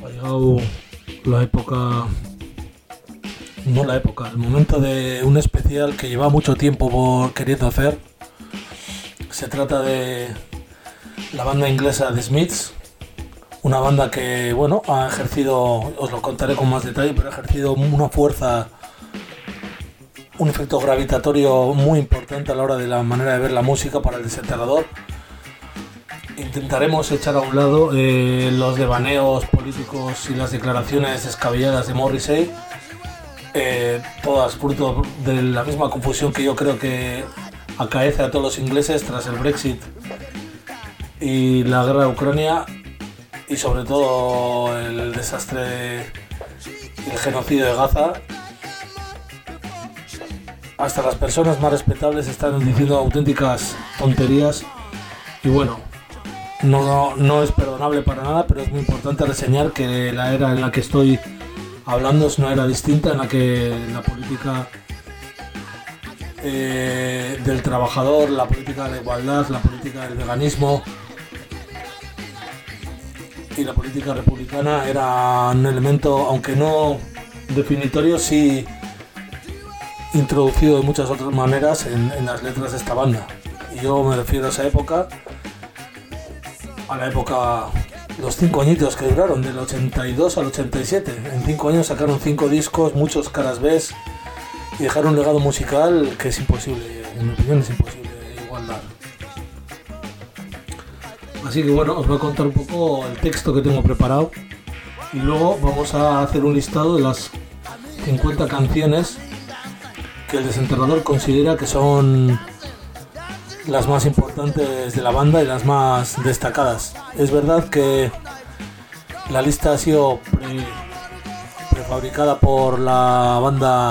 Ha llegado la época, no la época, el momento de un especial que lleva mucho tiempo queriendo hacer. Se trata de la banda inglesa The Smiths, una banda que, bueno, ha ejercido, os lo contaré con más detalle, pero ha ejercido una fuerza, un efecto gravitatorio muy importante a la hora de la manera de ver la música para el desenterrador. Intentaremos echar a un lado los devaneos políticos y las declaraciones descabelladas de Morrissey, todas fruto de la misma confusión que yo creo que acaece a todos los ingleses tras el Brexit y la guerra de Ucrania, y sobre todo el desastre y el genocidio de Gaza. Hasta las personas más respetables están diciendo auténticas tonterías y bueno, no es perdonable para nada, pero es muy importante reseñar que la era en la que estoy hablando es una era distinta en la que la política del trabajador, la política de la igualdad, la política del veganismo y la política republicana era un elemento, aunque no definitorio, sí introducido de muchas otras maneras en las letras de esta banda. Y yo me refiero a esa época, a la época, los 5 añitos que duraron, del 82 al 87. En 5 años sacaron 5 discos, muchos caras B, y dejaron un legado musical que es imposible, en mi opinión es imposible igualar. Así que bueno, os voy a contar un poco el texto que tengo preparado y luego vamos a hacer un listado de las 50 canciones que el desenterrador considera que son las más importantes de la banda y las más destacadas. Es verdad que la lista ha sido prefabricada por la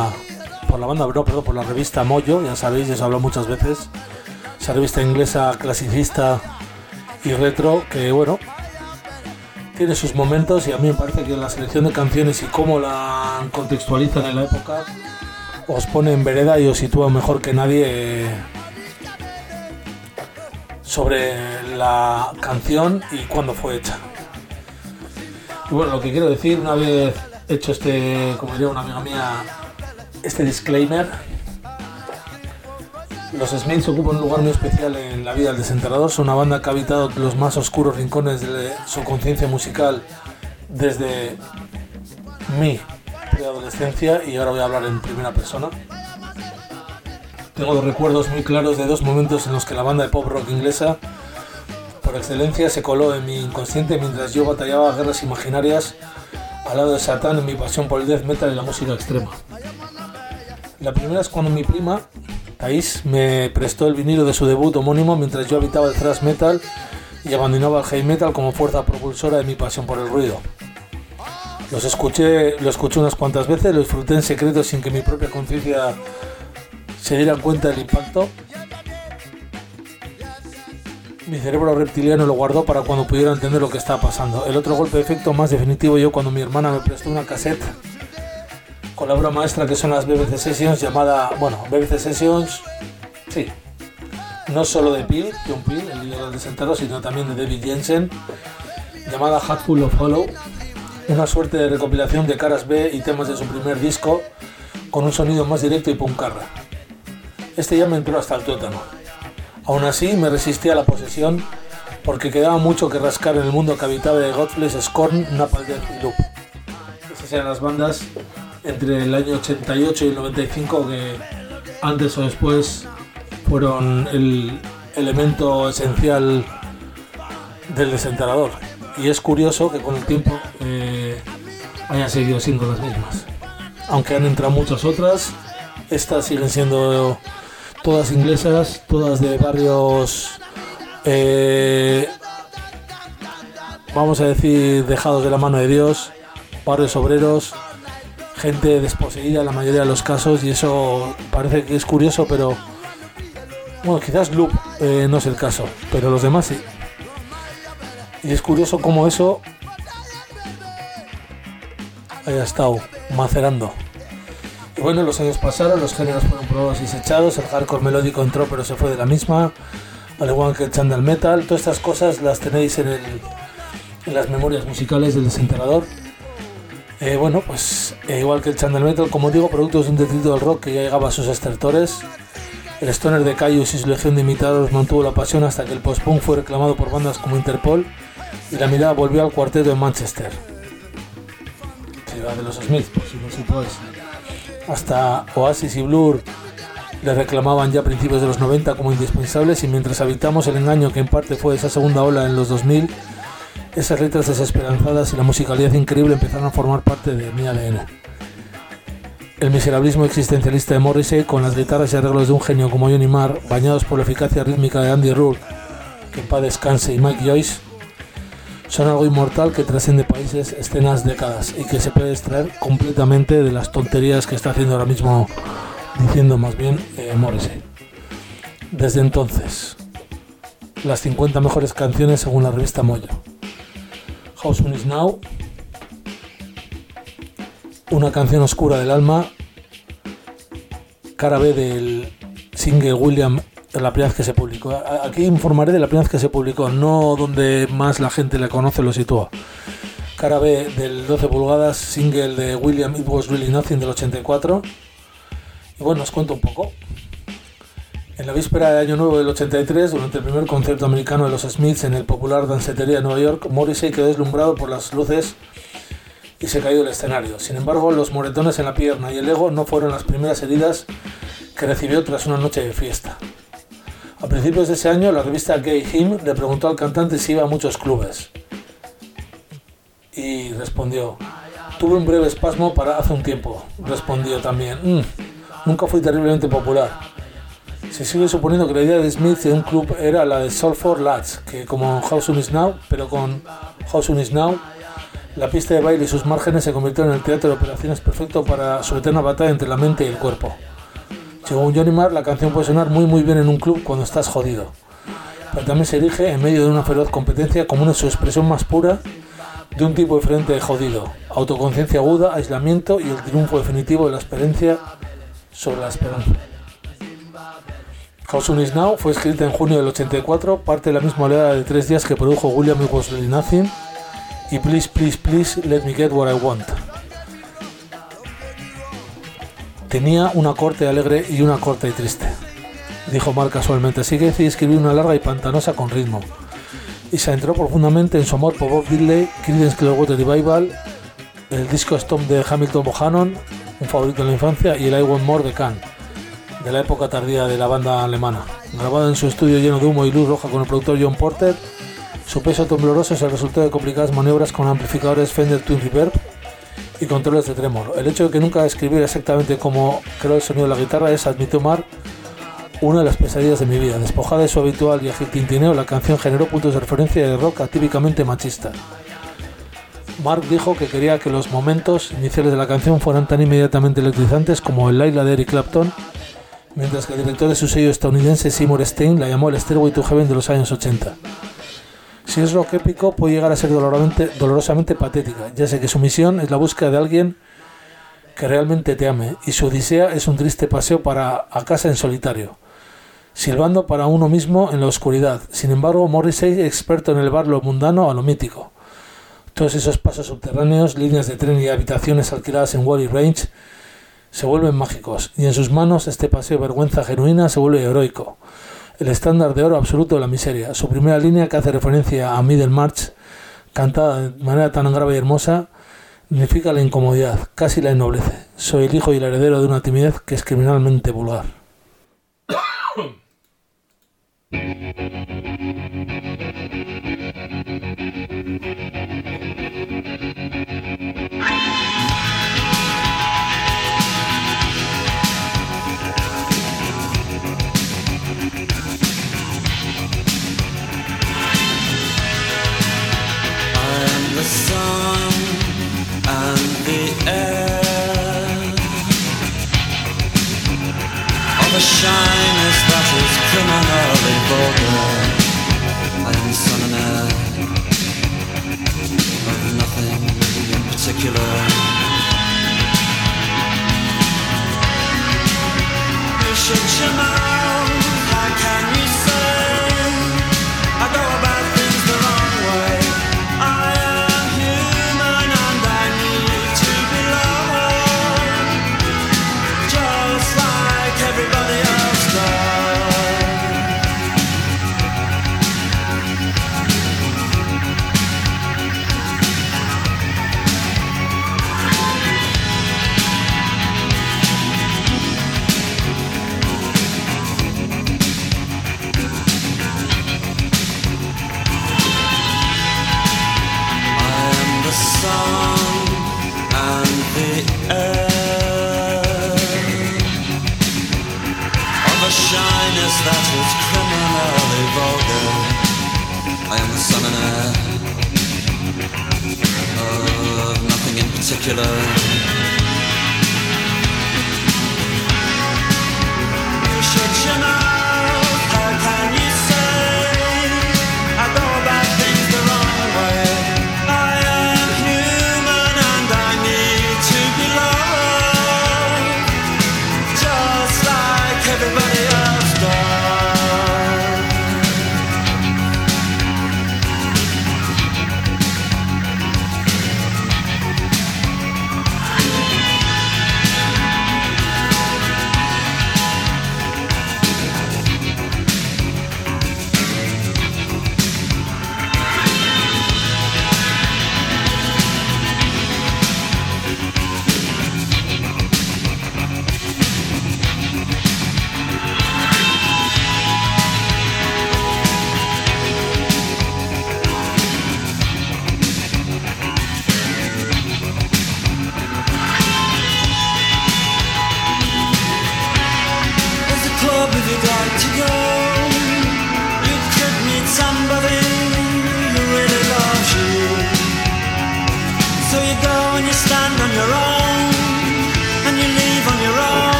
revista Mojo, ya sabéis, os he hablado muchas veces, esa revista inglesa clasicista y retro que, bueno, tiene sus momentos, y a mí me parece que la selección de canciones y cómo la contextualizan en la época os pone en vereda y os sitúa mejor que nadie sobre la canción y cuándo fue hecha. Y bueno, lo que quiero decir, una vez hecho como diría una amiga mía, este disclaimer, los Smiths ocupan un lugar muy especial en la vida del desenterrador. Son una banda que ha habitado los más oscuros rincones de su conciencia musical desde mi preadolescencia, y ahora voy a hablar en primera persona. Tengo los recuerdos muy claros de 2 momentos en los que la banda de pop rock inglesa por excelencia se coló en mi inconsciente mientras yo batallaba guerras imaginarias al lado de Satán en mi pasión por el death metal y la música extrema. La primera es cuando mi prima Thais me prestó el vinilo de su debut homónimo mientras yo habitaba el thrash metal y abandonaba el heavy metal como fuerza propulsora de mi pasión por el ruido. Lo escuché unas cuantas veces, lo disfruté en secreto sin que mi propia conciencia se diera cuenta del impacto. Mi cerebro reptiliano lo guardó para cuando pudiera entender lo que estaba pasando. El otro golpe de efecto más definitivo llegó cuando mi hermana me prestó una cassette con la obra maestra que son las BBC Sessions, BBC Sessions, sí, no solo de John Peel, el líder del desenterrador, sino también de David Jensen, llamada Hatful of Hollow, una suerte de recopilación de caras B y temas de su primer disco con un sonido más directo y puncarra. Este ya me entró hasta el tuétano. Aún así me resistí a la posesión porque quedaba mucho que rascar en el mundo que habitaba de Godless, Scorn, Napalm Death y Loop. Esas eran las bandas entre el año 88 y el 95 que antes o después fueron el elemento esencial del desenterrador, y es curioso que con el tiempo hayan seguido siendo las mismas, aunque han entrado muchas otras. Estas siguen siendo todas inglesas, todas de barrios vamos a decir dejados de la mano de Dios, barrios obreros, gente desposeída en la mayoría de los casos, y eso parece que es curioso, pero bueno, quizás Loop no es el caso, pero los demás sí. Y es curioso cómo eso haya estado macerando. Y bueno, los años pasaron, los géneros fueron probados y desechados, el hardcore melódico entró pero se fue de la misma, al igual que el chandal metal. Todas estas cosas las tenéis en en las memorias musicales del desenterrador. Bueno, pues igual que el Channel Metal, como digo, productos de un detrito del rock que ya llegaba a sus estertores. El stoner de Caius y su legión de imitados mantuvo la pasión hasta que el post-punk fue reclamado por bandas como Interpol y la mirada volvió al cuarteto de Manchester. Se va de los Smith, por si no supone. Hasta Oasis y Blur le reclamaban ya a principios de los 90 como indispensables, y mientras habitamos el engaño que en parte fue esa segunda ola en los 2000, esas letras desesperanzadas y la musicalidad increíble empezaron a formar parte de mi ADN. El miserablismo existencialista de Morrissey, con las guitarras y arreglos de un genio como Johnny Marr, bañados por la eficacia rítmica de Andy Rourke, que en paz descanse, y Mike Joyce, son algo inmortal que trasciende países, escenas, décadas, y que se puede extraer completamente de las tonterías que está haciendo ahora mismo, diciendo más bien, Morrissey. Desde entonces, las 50 mejores canciones según la revista Mojo. How Soon Is Now, una canción oscura del alma, cara B del single William, la primera vez que se publicó. Aquí informaré de la primera vez que se publicó, no donde más la gente le conoce, lo sitúa. Cara B del 12 pulgadas, single de William, It Was Really Nothing, del 84. Y bueno, os cuento un poco. En la víspera de Año Nuevo del 83, durante el primer concierto americano de los Smiths en el popular dancetería de Nueva York, Morrissey quedó deslumbrado por las luces y se cayó del escenario. Sin embargo, los moretones en la pierna y el ego no fueron las primeras heridas que recibió tras una noche de fiesta. A principios de ese año, la revista Gay Him le preguntó al cantante si iba a muchos clubes. Y respondió: tuve un breve espasmo para hace un tiempo. Respondió también: nunca fui terriblemente popular. Se sigue suponiendo que la idea de Smith de un club era la de Salford Lads, que como How Soon Is Now, pero con How Soon Is Now, la pista de baile y sus márgenes se convirtieron en el teatro de operaciones perfecto para su eterna batalla entre la mente y el cuerpo. Según Johnny Marr, la canción puede sonar muy bien en un club cuando estás jodido, pero también se erige en medio de una feroz competencia como una su expresión más pura de un tipo diferente de jodido: autoconciencia aguda, aislamiento y el triunfo definitivo de la experiencia sobre la esperanza. How Soon Is Now fue escrita en junio del 84, parte de la misma oleada de 3 días que produjo William, It Was Really Nothing y Please Please Please Let Me Get What I Want. Tenía una corte alegre y una corta y triste, dijo Mark casualmente, así que decidí escribir una larga y pantanosa con ritmo, y se adentró profundamente en su amor por Bob Dylan, Creedence Clearwater Revival, el disco Stomp de Hamilton Bohannon, un favorito de la infancia, y el I Want More de Can, de la época tardía de la banda alemana. Grabado en su estudio lleno de humo y luz roja con el productor John Porter, su peso tembloroso es el resultado de complicadas maniobras con amplificadores Fender Twin Reverb y controles de trémolo. El hecho de que nunca escribiera exactamente como creó el sonido de la guitarra es, admitió Mark, una de las pesadillas de mi vida. Despojada de su habitual y ágil tintineo, la canción generó puntos de referencia de rock atípicamente machista. Mark dijo que quería que los momentos iniciales de la canción fueran tan inmediatamente electrizantes como el Layla de Eric Clapton, mientras que el director de su sello estadounidense Seymour Stein la llamó el Stairway to Heaven de los años 80. Si es rock épico, puede llegar a ser dolorosamente patética, ya sé que su misión es la búsqueda de alguien que realmente te ame, y su odisea es un triste paseo a casa en solitario, silbando para uno mismo en la oscuridad. Sin embargo, Morrissey, experto en elevar lo mundano a lo mítico. Todos esos pasos subterráneos, líneas de tren y habitaciones alquiladas en Wally Range se vuelven mágicos, y en sus manos este paseo de vergüenza genuina se vuelve heroico, el estándar de oro absoluto de la miseria. Su primera línea, que hace referencia a Middlemarch, cantada de manera tan grave y hermosa, significa la incomodidad, casi la ennoblece. Soy el hijo y el heredero de una timidez que es criminalmente vulgar. The sun and the air, all the shyness that is criminally vulgar. I am sun and air of nothing in particular. You shut your mouth, how can you say I go about things the wrong way? I vulgar. I am the son and heir of nothing in particular. You shut your mouth, how can you say I go about things the wrong way? I am human and I need to be loved, just like everybody else does.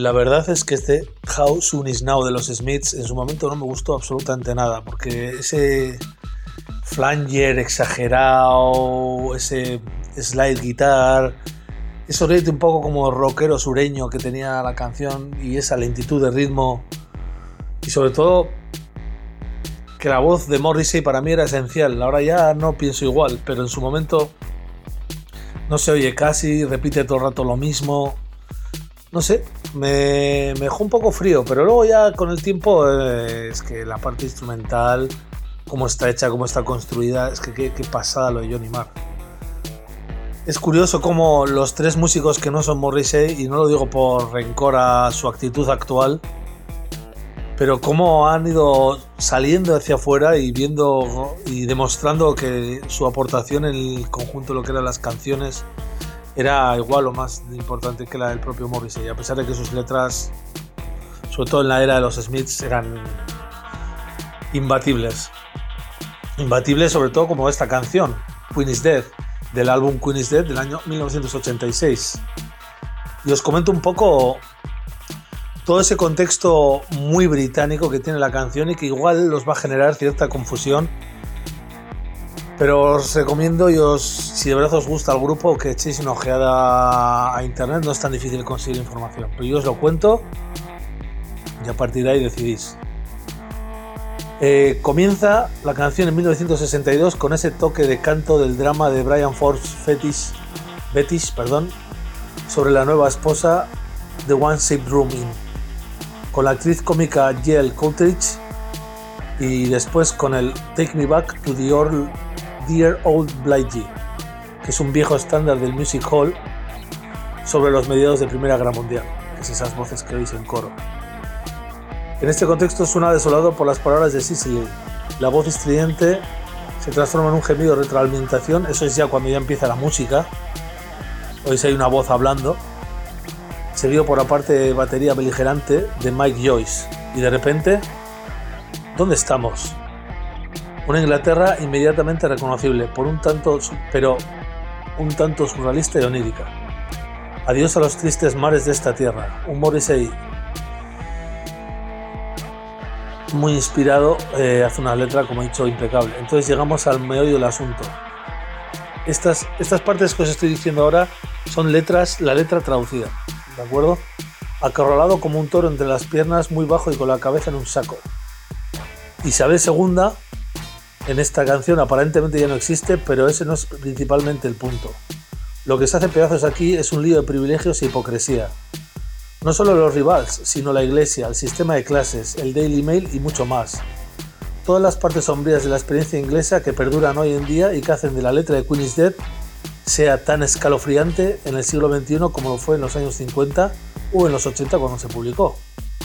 la verdad es que este How Soon Is Now de los Smiths en su momento no me gustó absolutamente nada, porque ese flanger exagerado, ese slide guitar, ese ritmo un poco como rockero sureño que tenía la canción y esa lentitud de ritmo, y sobre todo que la voz de Morrissey para mí era esencial. Ahora ya no pienso igual, pero en su momento no se oye casi, repite todo el rato lo mismo. No sé, me dejó un poco frío, pero luego ya con el tiempo es que la parte instrumental, cómo está hecha, cómo está construida, es que qué pasada lo de Johnny Marr. Es curioso cómo los tres músicos que no son Morrissey, y no lo digo por rencor a su actitud actual, pero cómo han ido saliendo hacia afuera y viendo y demostrando que su aportación en el conjunto de lo que eran las canciones era igual o más importante que la del propio Morrissey, a pesar de que sus letras, sobre todo en la era de los Smiths, eran imbatibles. Imbatibles sobre todo como esta canción, Queen is Dead, del álbum Queen is Dead del año 1986. Y os comento un poco todo ese contexto muy británico que tiene la canción y que igual os va a generar cierta confusión. Pero os recomiendo si de verdad os gusta el grupo, que echéis una ojeada a internet. No es tan difícil conseguir información, pero yo os lo cuento y a partir de ahí decidís. Comienza la canción en 1962 con ese toque de canto del drama de Brian Forbes Betis, sobre la nueva esposa de One Saved Room In, con la actriz cómica Jill Coultridge, y después con el Take Me Back to the Dear Old Blighty, que es un viejo estándar del music hall sobre los mediados de Primera Guerra Mundial, que es esas voces que oís en coro. En este contexto suena desolado por las palabras de Cicely. La voz estridente se transforma en un gemido de retroalimentación. Eso es ya cuando ya empieza la música. Oís hay una voz hablando, seguido por la parte de batería beligerante de Mike Joyce. Y de repente, ¿dónde estamos? Una Inglaterra inmediatamente reconocible, pero un tanto surrealista y onírica. Adiós a los tristes mares de esta tierra. Un Morrissey muy inspirado, hace una letra, como he dicho, impecable. Entonces llegamos al meollo del asunto. Estas partes que os estoy diciendo ahora son la letra traducida, ¿de acuerdo? Acorralado como un toro entre las piernas, muy bajo y con la cabeza en un saco. Isabel II en esta canción aparentemente ya no existe, pero ese no es principalmente el punto. Lo que se hace pedazos aquí es un lío de privilegios e hipocresía. No solo los rivals, sino la iglesia, el sistema de clases, el Daily Mail y mucho más. Todas las partes sombrías de la experiencia inglesa que perduran hoy en día y que hacen de la letra de Queen is Dead sea tan escalofriante en el siglo XXI como lo fue en los años 50 o en los 80 cuando se publicó.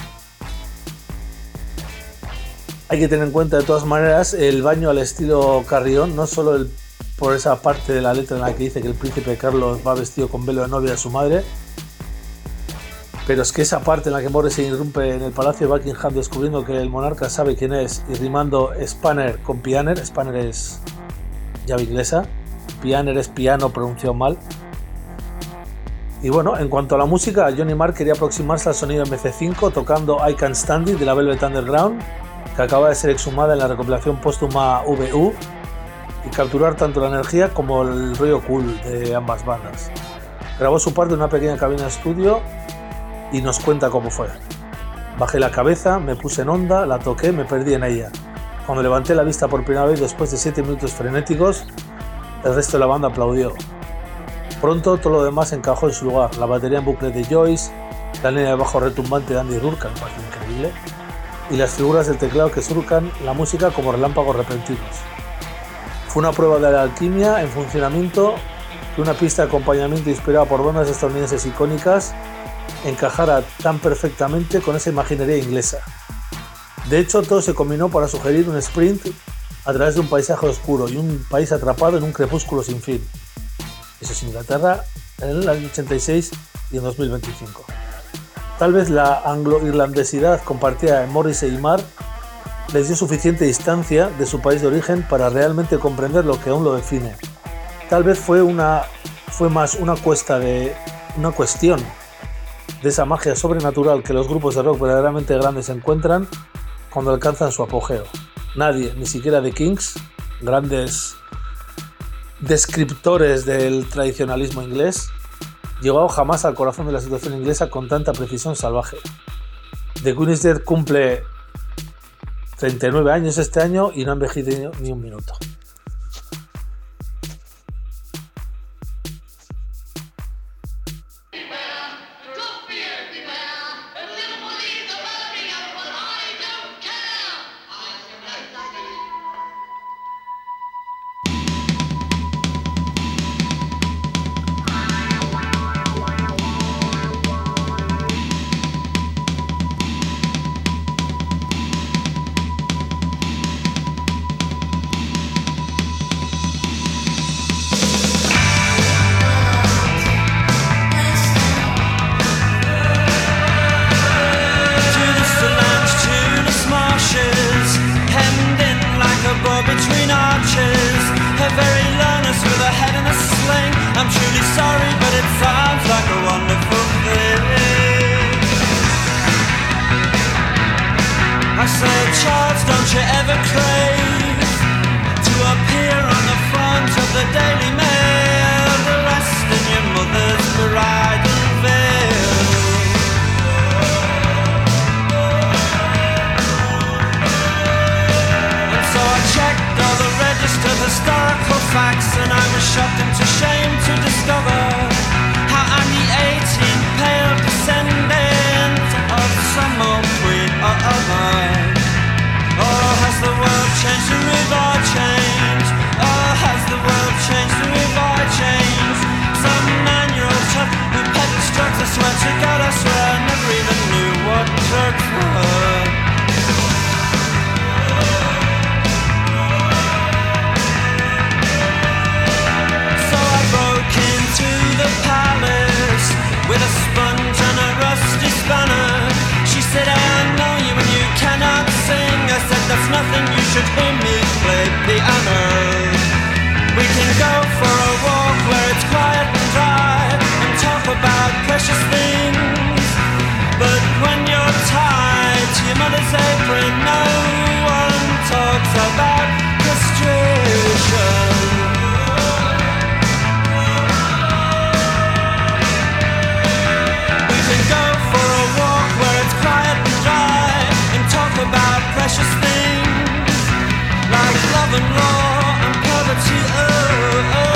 Hay que tener en cuenta de todas maneras el baño al estilo Carrión, no solo por esa parte de la letra en la que dice que el príncipe Carlos va vestido con velo de novia de su madre, pero es que esa parte en la que Morrissey irrumpe en el palacio de Buckingham descubriendo que el monarca sabe quién es y rimando Spanner con Pianer, Spanner es llave inglesa, Pianer es piano pronunciado mal. Y bueno, en cuanto a la música, Johnny Marr quería aproximarse al sonido MC5 tocando I Can't Stand It de la Velvet Underground, que acaba de ser exhumada en la recopilación póstuma VU, y capturar tanto la energía como el rollo cool de ambas bandas. Grabó su parte en una pequeña cabina de estudio y nos cuenta cómo fue. Bajé la cabeza, me puse en onda, la toqué, me perdí en ella. Cuando levanté la vista por primera vez después de 7 minutos frenéticos, el resto de la banda aplaudió. Pronto todo lo demás encajó en su lugar. La batería en bucle de Joyce, la línea de bajo retumbante de Andy Rourke, me parece increíble, y las figuras del teclado que surcan la música como relámpagos repentinos. Fue una prueba de la alquimia en funcionamiento que una pista de acompañamiento inspirada por bandas estadounidenses icónicas encajara tan perfectamente con esa imaginería inglesa. De hecho, todo se combinó para sugerir un sprint a través de un paisaje oscuro y un país atrapado en un crepúsculo sin fin. Eso es Inglaterra en el año 86 y en 2025. Tal vez la anglo-irlandesidad compartida en Morrissey y Marr les dio suficiente distancia de su país de origen para realmente comprender lo que aún lo define. Tal vez fue más una cuestión de esa magia sobrenatural que los grupos de rock verdaderamente grandes encuentran cuando alcanzan su apogeo. Nadie, ni siquiera The Kings, grandes descriptores del tradicionalismo inglés, llegó jamás al corazón de la situación inglesa con tanta precisión salvaje. The Queen is Dead cumple 39 años este año y no ha envejecido ni un minuto. Precious things like love and law and poverty.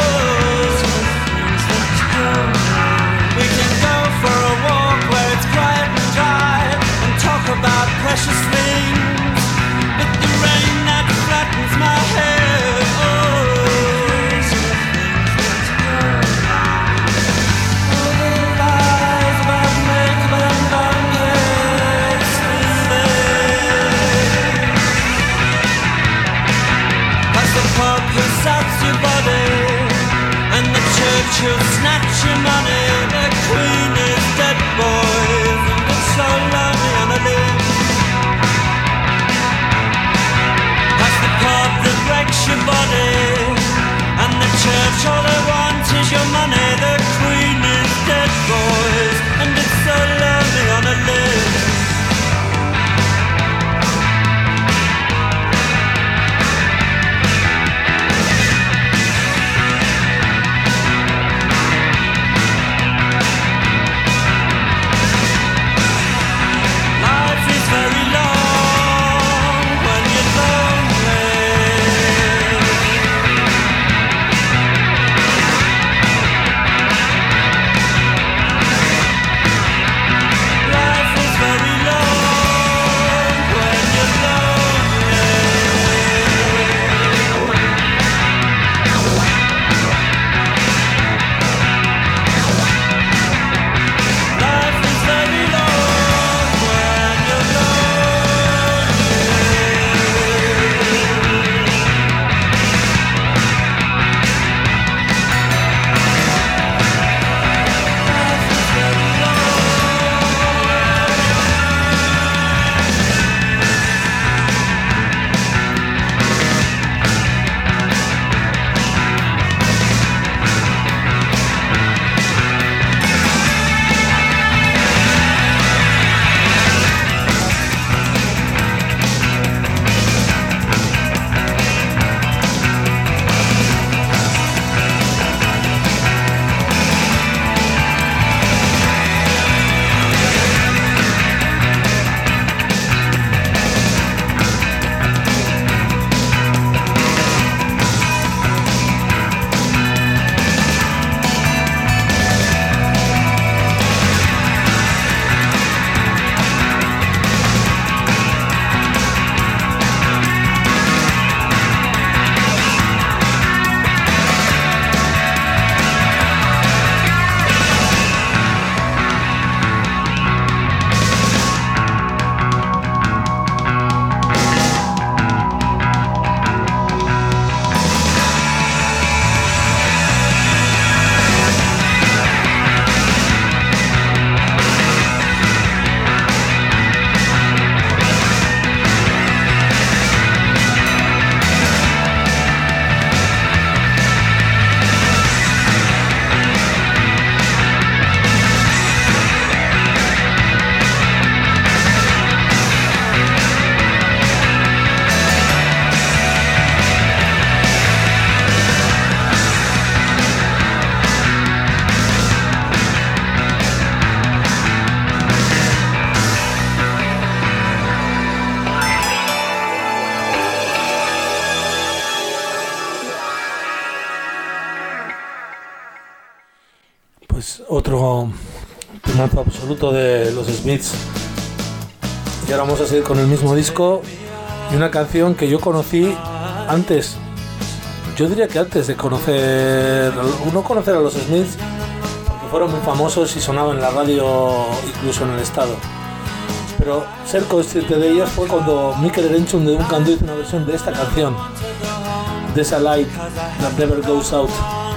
otro temazo absoluto de los Smiths. Y ahora vamos a seguir con el mismo disco y una canción que yo conocí antes. Yo diría que antes de conocer a los Smiths, porque fueron muy famosos y sonaban en la radio, incluso en el estado. Pero ser consciente de ellas fue cuando Mikel Erenchun de Duncan Du hizo una versión de esta canción, There's a Light That Never Goes Out.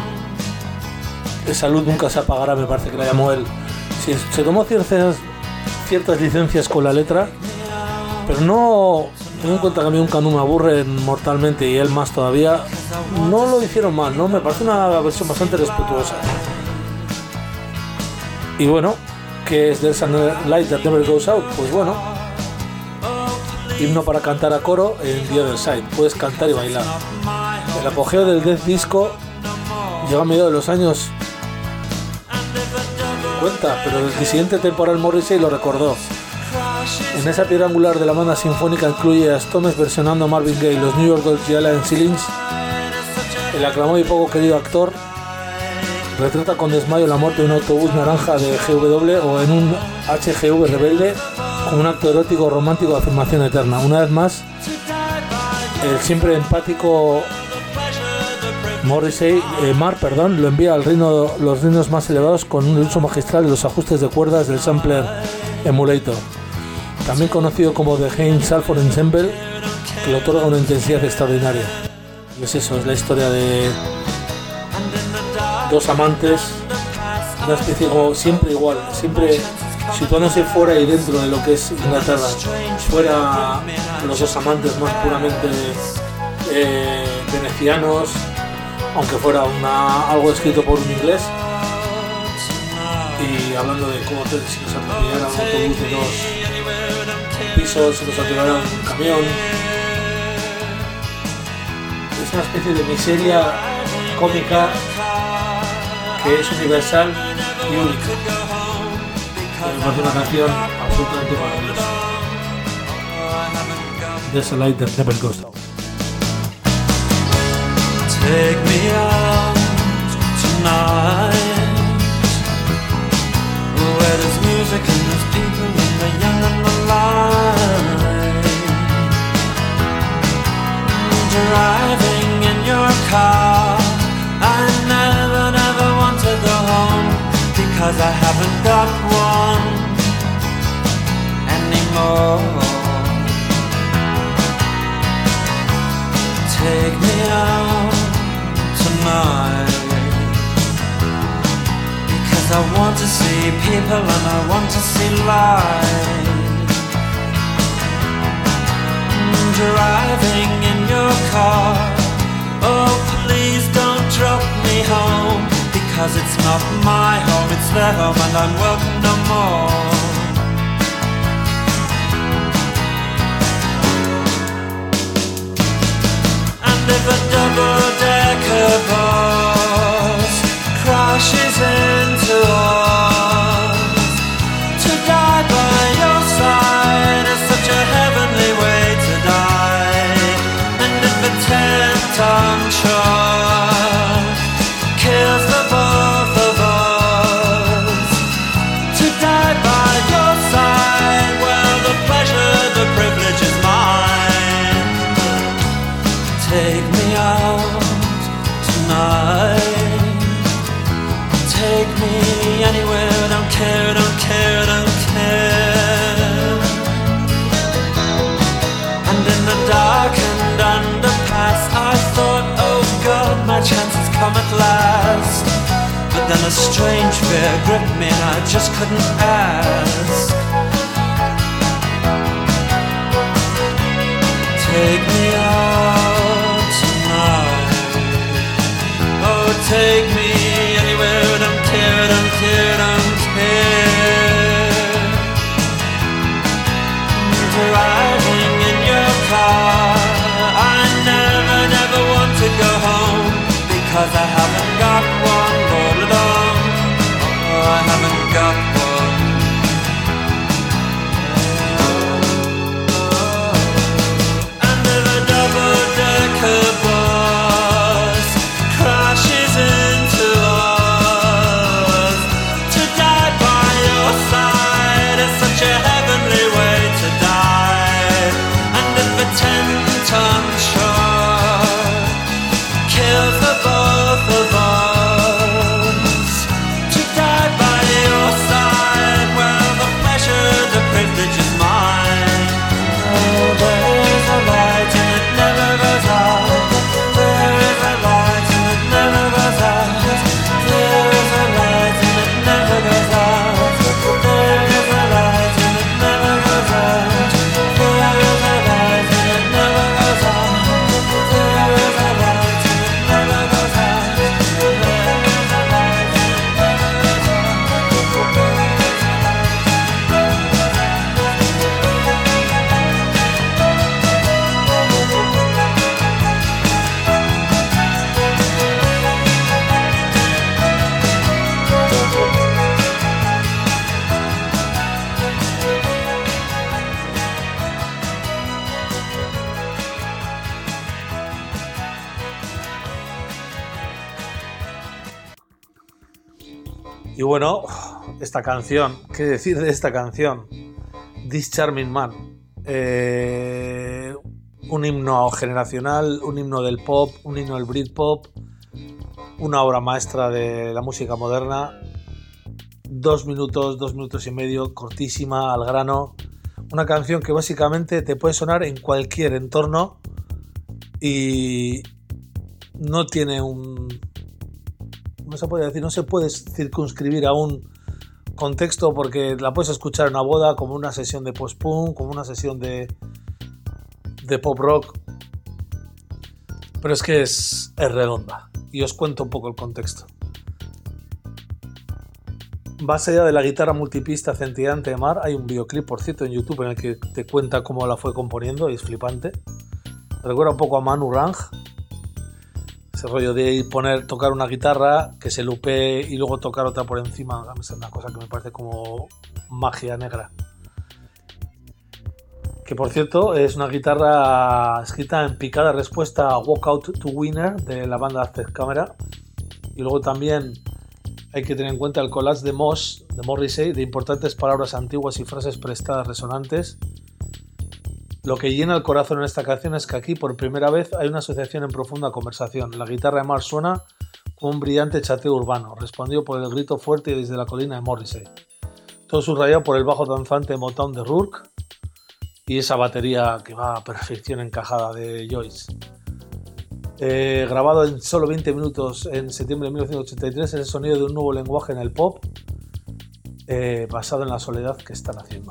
Esa luz nunca se apagará, me parece que la llamó él. Sí, se tomó ciertas licencias con la letra, pero no, teniendo en cuenta que a mí Duncan Du me aburre mortalmente y él más todavía, no lo hicieron mal, ¿no? Me parece una versión bastante respetuosa. Y bueno, ¿qué es There's a Light That Never Goes Out? Pues bueno, himno para cantar a coro en The Other Side. Puedes cantar y bailar. El apogeo del death disco llegó a mediados de los años 50, pero el disidente temporal Morrissey lo recordó. En esa piedra angular de la banda sinfónica incluye a Stones versionando a Marvin Gaye, los New York Dolls y Alan Ceilings. El aclamado y poco querido actor retrata con desmayo la muerte de un autobús naranja de GW o en un HGV rebelde con un acto erótico romántico de afirmación eterna. Una vez más, el siempre empático Marr lo envía al reino, los reinos más elevados con un uso magistral de los ajustes de cuerdas del sampler emulator, también conocido como The Haynes Salford Ensemble, que le otorga una intensidad extraordinaria. Y es eso, es la historia de dos amantes, una especie como siempre igual, siempre situándose fuera y dentro de lo que es Inglaterra. Fuera los dos amantes más puramente venecianos, aunque fuera algo escrito por un inglés, y hablando de cómo si nos atropellara un autobús de 2 pisos, si nos atropellara un camión. Es una especie de miseria cómica que es universal y única. Me parece una canción absolutamente maravillosa. There's a Light That Never Goes Out. Take me out tonight, where there's music and there's people and the young and the light. Driving in your car, I never want to go home, because I haven't got one anymore. Take me out tonight, because I want to see people and I want to see light. Driving in your car, oh please don't drop me home, because it's not my home, it's their home and I'm welcome no more. And if a double-decker bus crashes into us, to die by your side is such a heavenly way to die. And if a 10-ton truck kills the both of us, to die by your side, well, the pleasure, the privilege is mine. Take me out tonight, take me anywhere, don't care, don't care, don't care. And in the darkened underpass, I thought, oh God, my chance has come at last. But then a strange fear gripped me and I just couldn't ask. Take me out tonight, oh take me anywhere, don't care, don't care, don't care. Driving in your car, I never want to go home, because I haven't got one all along. Oh, I haven't got one. And if a double-decker bus crashes into us, Y bueno, esta canción, ¿qué decir de esta canción? This Charming Man. Un himno generacional, un himno del pop, un himno del Britpop, una obra maestra de la música moderna. 2 minutos, 2 minutos y medio, cortísima, al grano. Una canción que básicamente te puede sonar en cualquier entorno y no tiene no se puede decir, no se puede circunscribir a un contexto, porque la puedes escuchar en una boda, como una sesión de post-punk, como una sesión de pop rock, pero es que es redonda. Y os cuento un poco el contexto. Más allá de la guitarra multipista centellante de Mar, hay un videoclip, por cierto, en YouTube en el que te cuenta cómo la fue componiendo y es flipante. Me recuerda un poco a Manu Rang, ese rollo de tocar una guitarra, que se lupee y luego tocar otra por encima. Es una cosa que me parece como magia negra. Que por cierto es una guitarra escrita en picada respuesta a Walk Out to Winner de la banda Aztec Camera. Y luego también hay que tener en cuenta el collage de Mosh, de Morrissey, de importantes palabras antiguas y frases prestadas resonantes. Lo que llena el corazón en esta canción es que aquí por primera vez hay una asociación en profunda conversación. La guitarra de Mark suena como un brillante chateo urbano, respondido por el grito fuerte desde la colina de Morrissey. Todo subrayado por el bajo danzante Motown de Rourke y esa batería que va a perfección encajada de Joyce. Grabado en solo 20 minutos en septiembre de 1983, es el sonido de un nuevo lenguaje en el pop, basado en la soledad que están haciendo.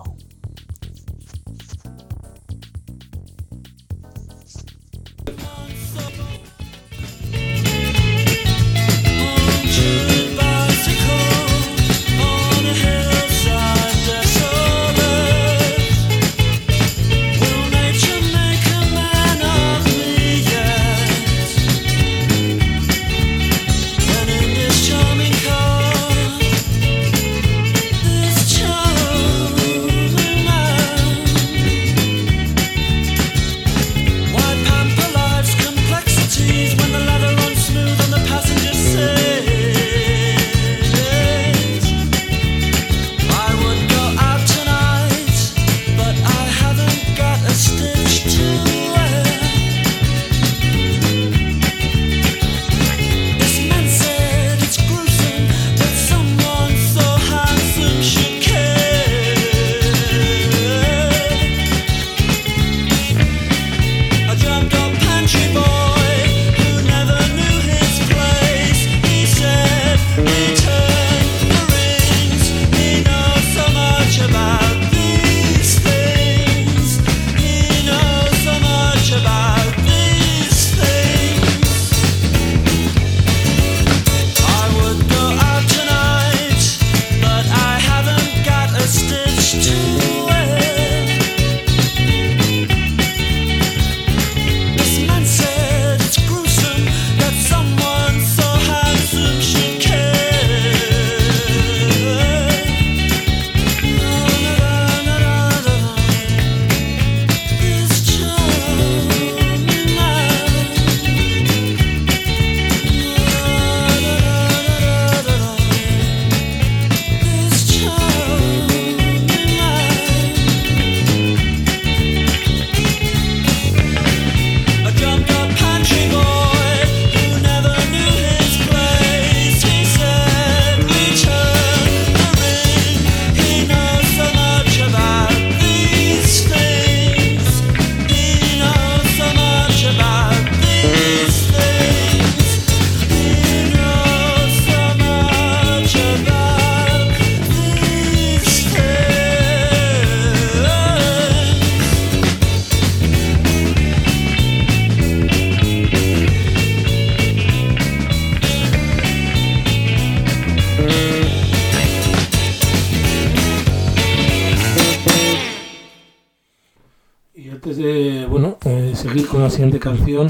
Seguir con la siguiente canción,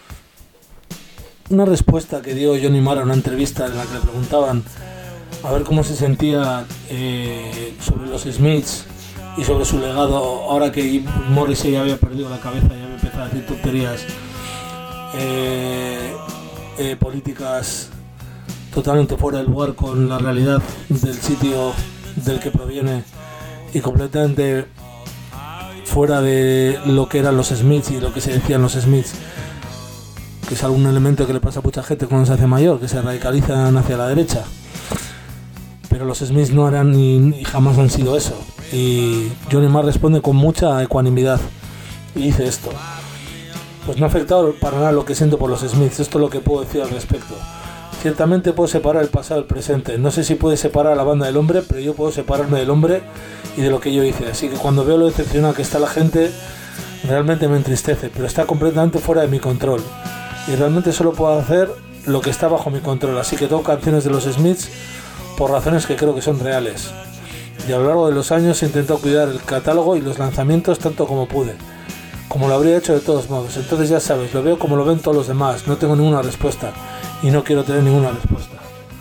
una respuesta que dio Johnny Marr a una entrevista en la que le preguntaban a ver cómo se sentía sobre los Smiths y sobre su legado ahora que Morrissey ya había perdido la cabeza y había empezado a decir tonterías políticas totalmente fuera de lugar con la realidad del sitio del que proviene y completamente fuera de lo que eran los Smiths y lo que se decían los Smiths, que es algún elemento que le pasa a mucha gente cuando se hace mayor, que se radicalizan hacia la derecha. Pero los Smiths no eran ni jamás han sido eso. Y Johnny Marr responde con mucha ecuanimidad y dice esto: pues no ha afectado para nada lo que siento por los Smiths. Esto es lo que puedo decir al respecto. Ciertamente puedo separar el pasado del presente. No sé si puede separar a la banda del hombre, pero yo puedo separarme del hombre y de lo que yo hice. Así que cuando veo lo decepcionada que está la gente, realmente me entristece, pero está completamente fuera de mi control. Y realmente solo puedo hacer lo que está bajo mi control. Así que toco canciones de los Smiths por razones que creo que son reales. Y a lo largo de los años he intentado cuidar el catálogo y los lanzamientos tanto como pude, como lo habría hecho de todos modos. Entonces ya sabes, lo veo como lo ven todos los demás. No tengo ninguna respuesta y no quiero tener ninguna respuesta.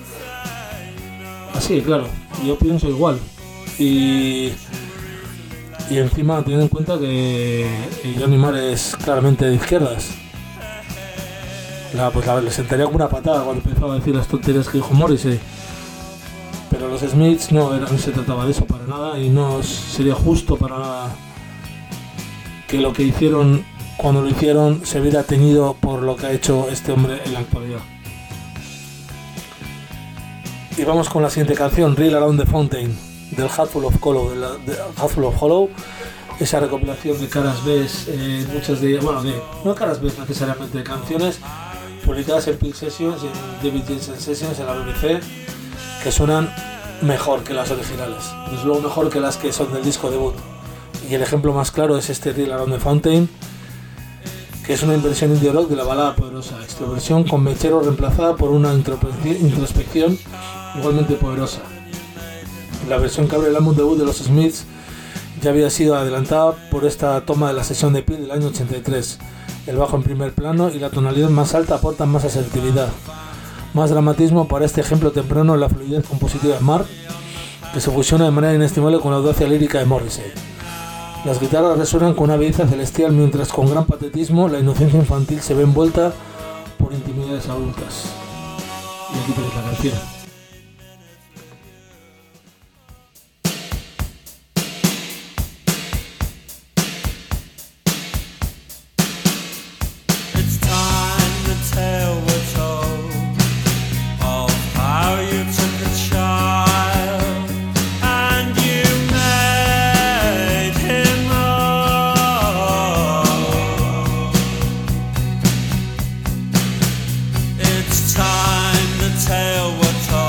Así, claro, yo pienso igual. Y encima teniendo en cuenta que Johnny Marr es claramente de izquierdas. Le sentaría como una patada cuando empezaba a decir las tonterías que dijo Morrissey. Pero los Smiths no se trataba de eso para nada, y no sería justo para nada que lo que hicieron cuando lo hicieron se viera teñido por lo que ha hecho este hombre en la actualidad. Y vamos con la siguiente canción, Reel Around the Fountain, del Hatful of Hollow, esa recopilación de caras B, muchas de, bueno, no caras B necesariamente, de canciones publicadas en Pink Sessions y en David Jensen Sessions en la BBC, que suenan mejor que las originales, desde luego mejor que las que son del disco debut. Y el ejemplo más claro es este Reel Around the Fountain, que es una inversión indie rock de la balada poderosa, extroversión con mechero reemplazada por una introspección igualmente poderosa. La versión que abre el álbum debut de los Smiths ya había sido adelantada por esta toma de la sesión de Peel del año 83. El bajo en primer plano y la tonalidad más alta aportan más asertividad, más dramatismo para este ejemplo temprano en la fluidez compositiva de Marr, que se fusiona de manera inestimable con la audacia lírica de Morrissey. Las guitarras resuenan con una belleza celestial, mientras con gran patetismo la inocencia infantil se ve envuelta por intimidades adultas. Y aquí tenéis la canción. Time to tell what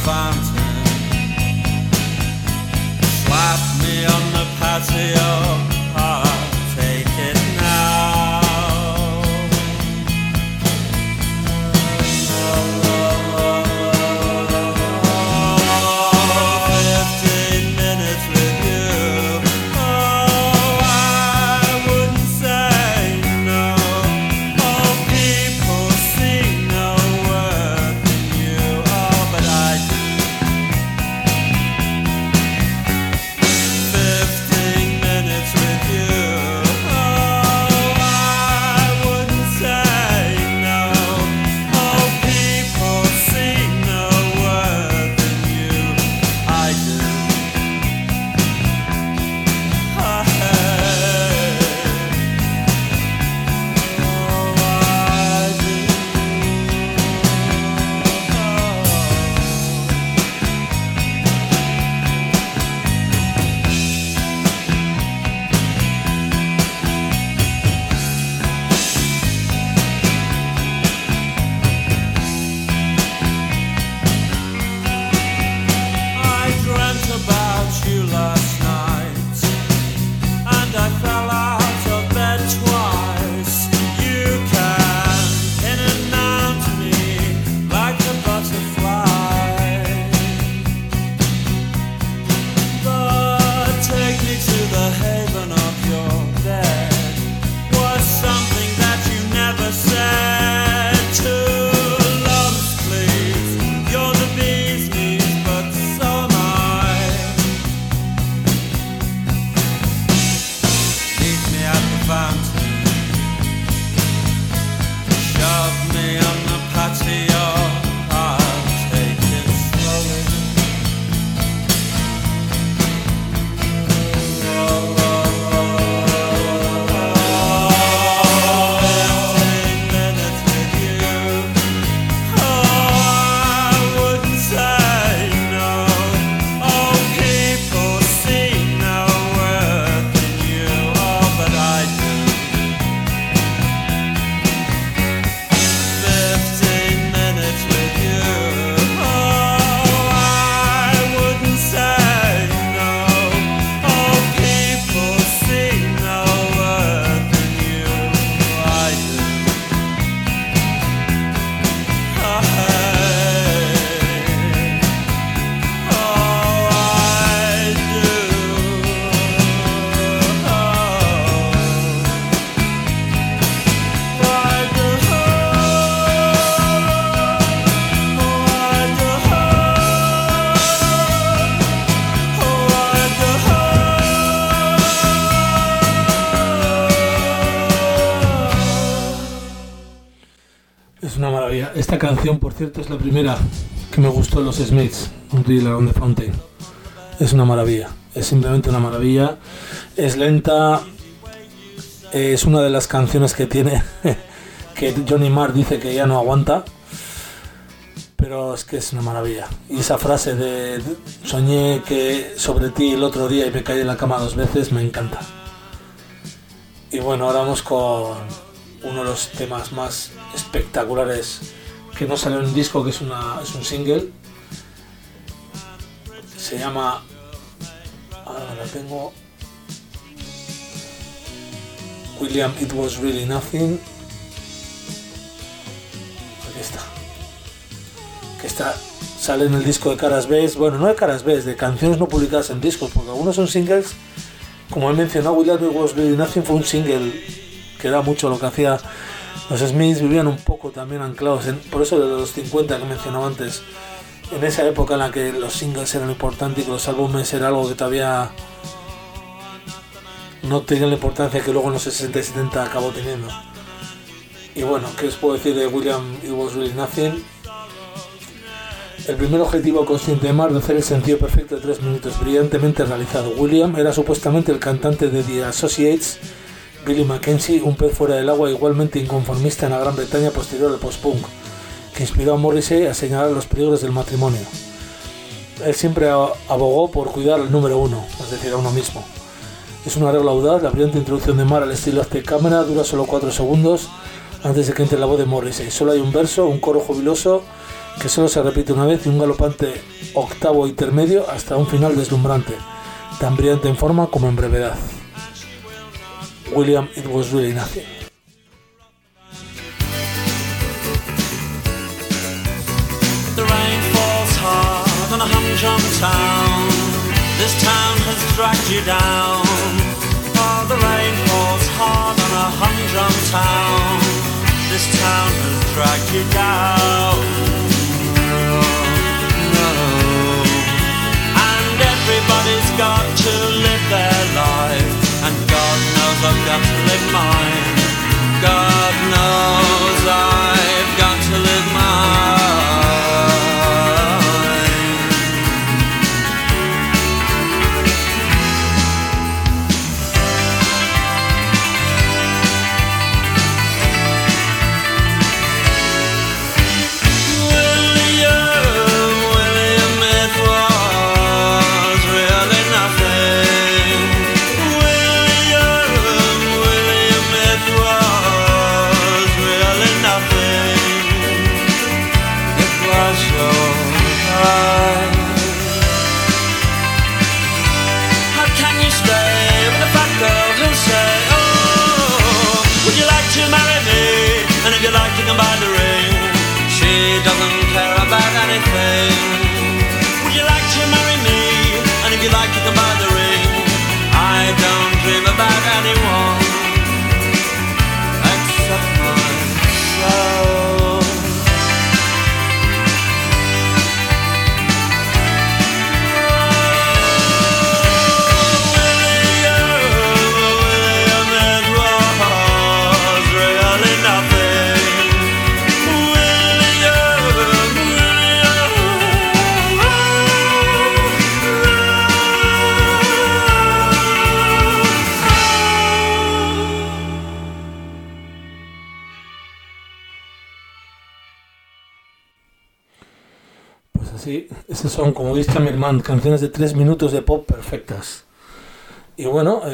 fountain. Slap me on the patio, I'll take it now. 15 minutes with you, oh, I wouldn't say no. Oh, people see no worth in you, oh, but I do. 15 minutes with you, oh, I wouldn't say no. Oh, people see no worth in you, I do. I dreamt about you last night, and I fell out of bed twice. You came in and out to me like a butterfly, but take me to the haven of your bed was something that you never said. Two loves, please. You're the bee's knees, but so am I. Meet me at the fountain. Shove me on the patio. I'll take it slowly. 15 minutes with you, oh, I wouldn't say no. Oh, people see no worth in you, oh, but I do. 15 minutes with you, oh, I wouldn't say no. Oh, people see no worth in you, I do. Oh, I Es una maravilla. Esta canción, por cierto, es la primera que me gustó de los Smiths, un Thriller on the Fountain. Es una maravilla, es simplemente una maravilla. Es lenta, es una de las canciones que tiene que Johnny Marr dice que ya no aguanta, pero es que es una maravilla. Y esa frase de soñé que sobre ti el otro día y me caí en la cama 2 veces, me encanta. Y bueno, ahora vamos con uno de los temas más espectaculares que no salió en un disco, que es un single. Se llama, ahora la tengo, William, It Was Really Nothing. Aquí está. Que está, sale en el disco de Caras B. Bueno, no de Caras B, de canciones no publicadas en discos, porque algunos son singles. Como he mencionado, William, It Was Really Nothing fue un single que era mucho lo que hacía los Smiths. Vivían un poco también anclados por eso de los 50 que mencionaba antes, en esa época en la que los singles eran importantes y que los álbumes era algo que todavía no tenían la importancia que luego en los 60 y 70 acabó teniendo. Y bueno, ¿qué os puedo decir de William, It Was Really Nothing? El primer objetivo consciente de Marr de hacer el sencillo perfecto de 3 minutos, brillantemente realizado. William era supuestamente el cantante de The Associates, Billy Mackenzie, un pez fuera del agua igualmente inconformista en la Gran Bretaña posterior al post-punk, que inspiró a Morrissey a señalar los peligros del matrimonio. Él siempre abogó por cuidar al número uno, es decir, a uno mismo. Es una regla audaz, la brillante introducción de Marr al estilo Aztec Camera dura solo 4 segundos, antes de que entre la voz de Morrissey. Solo hay un verso, un coro jubiloso que solo se repite una vez y un galopante octavo intermedio hasta un final deslumbrante, tan brillante en forma como en brevedad. William, It Was Really Nothing. The rain falls hard on a humdrum town. This town has dragged you down. Oh, the rain falls hard on a humdrum town. This town has dragged you down. No. And everybody's got to live their life. And God knows I've got to live mine. God knows I've got to live mine. By the ring, she doesn't care about anything. Would you like to marry me? And if you like, you can buy the ring. I don't dream about anyone except myself. William, it was really nothing. Sí, esas son, como dice mi hermano, canciones de 3 minutos de pop perfectas. Y bueno,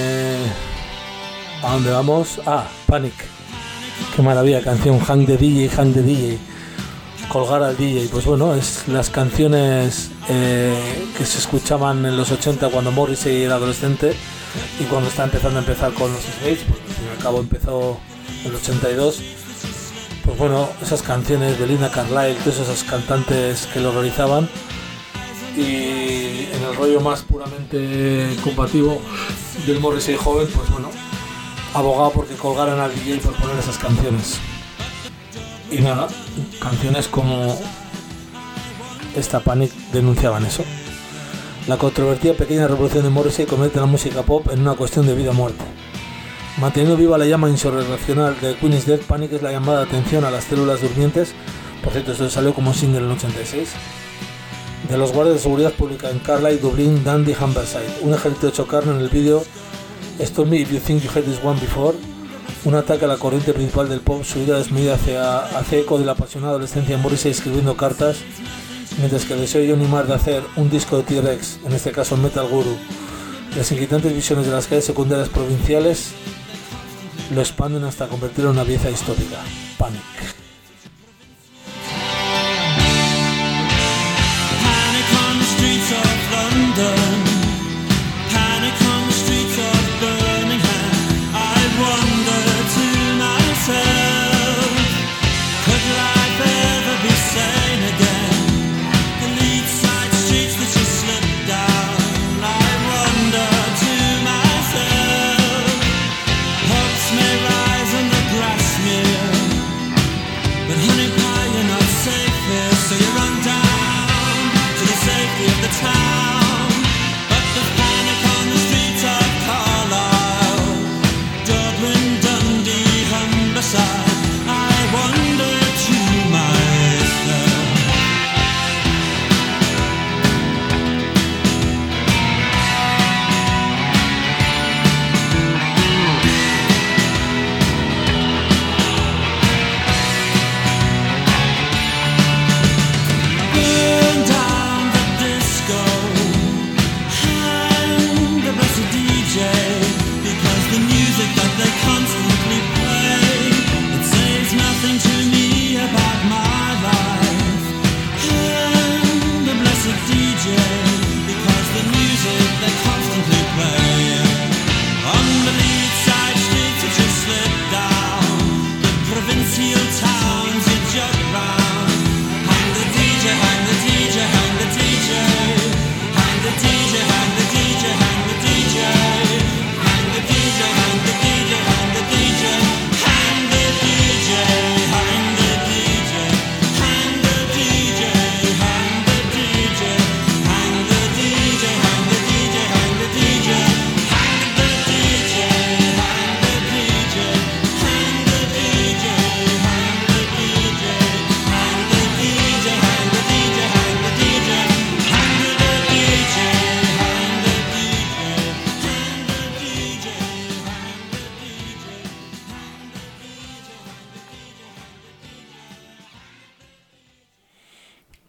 ¿a dónde vamos? Ah, Panic. Qué maravilla, canción, hang the DJ, colgar al DJ. Pues bueno, es las canciones que se escuchaban en los 80 cuando Morrissey era adolescente y cuando está empezar con los Smiths, porque al fin y al cabo empezó en el 82. Pues bueno, esas canciones de Linda Carlisle, todas esas cantantes que lo realizaban, y en el rollo más puramente combativo del Morrissey joven, pues bueno, abogaba porque colgaran al DJ por poner esas canciones. Y nada, canciones como esta, Panic, denunciaban eso. La controvertida pequeña revolución de Morrissey convierte la música pop en una cuestión de vida o muerte. Manteniendo viva la llama insurreccional de Queen is Dead, Panic es la llamada de atención a las células durmientes. Por cierto, esto salió como single en el 86. De los guardias de seguridad pública en Carlisle, Dublín, Dundee, Humberside. Un ejército hecho carne en el vídeo Stop Me If You Think You Heard This One Before. Un ataque a la corriente principal del pop, su ira desmedida hace eco de la apasionada adolescencia de Morrissey escribiendo cartas, mientras que el deseo de Johnny Marr de hacer un disco de T-Rex, en este caso Metal Guru, las inquietantes visiones de las calles secundarias provinciales lo expanden hasta convertirlo en una pieza distópica. Panic. Panic on the streets of London. Panic on the streets of Birmingham. I wonder to myself, could life ever be sane again? The lead side streets that you slip down. I wonder to myself, hopes may rise and the grass smear.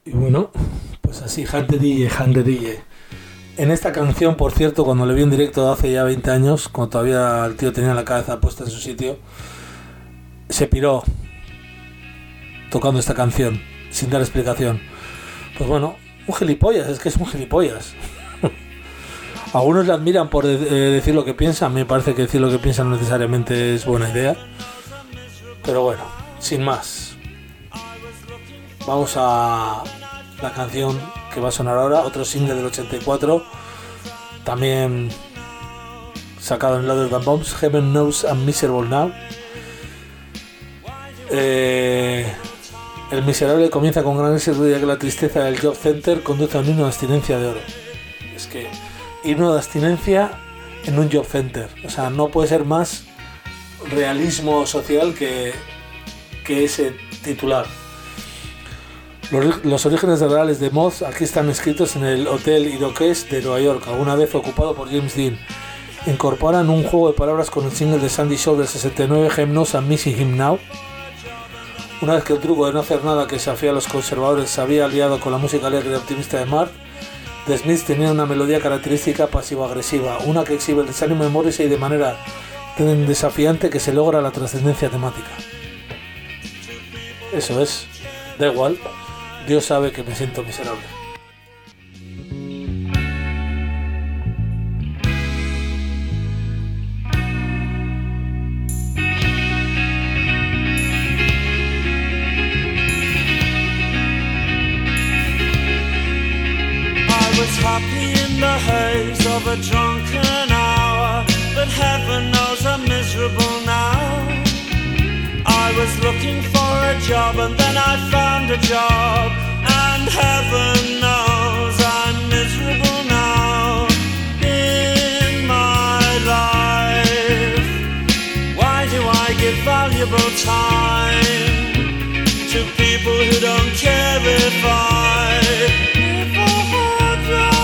Y bueno, pues así, Janderille. En esta canción, por cierto, cuando le vi en directo hace ya 20 años, cuando todavía el tío tenía la cabeza puesta en su sitio, se piró tocando esta canción, sin dar explicación. Pues bueno, un gilipollas, es que es un gilipollas. Algunos le admiran por decir lo que piensa. A mí me parece que decir lo que piensa no necesariamente es buena idea. Pero bueno, sin más. Vamos a la canción que va a sonar ahora, otro single del 84, también sacado en Louder Than Bombs, Heaven Knows I'm Miserable Now. El miserable comienza con gran éxito, ya que la tristeza del Job Center conduce a un himno de abstinencia de oro. Es que himno de abstinencia en un Job Center, o sea, no puede ser más realismo social que ese titular. Los orígenes reales de Moth aquí están escritos en el Hotel Iroquois de Nueva York, alguna vez ocupado por James Dean. Incorporan un juego de palabras con el single de Sandy Shaw del 69, Heaven Knows I'm Missing Him Now. Una vez que el truco de no hacer nada que desafía a los conservadores se había aliado con la música alegre y optimista de Mark, The Smiths tenían una melodía característica pasivo-agresiva, una que exhibe el desánimo de Morrissey de manera tan desafiante que se logra la trascendencia temática. Eso es, da igual, Dios sabe que me siento miserable. Happy in the haze of a drunken hour, but heaven knows I'm miserable now. I was looking for a job and then I found a job, and heaven knows I'm miserable now. In my life, why do I give valuable time to people who don't care if I live or die?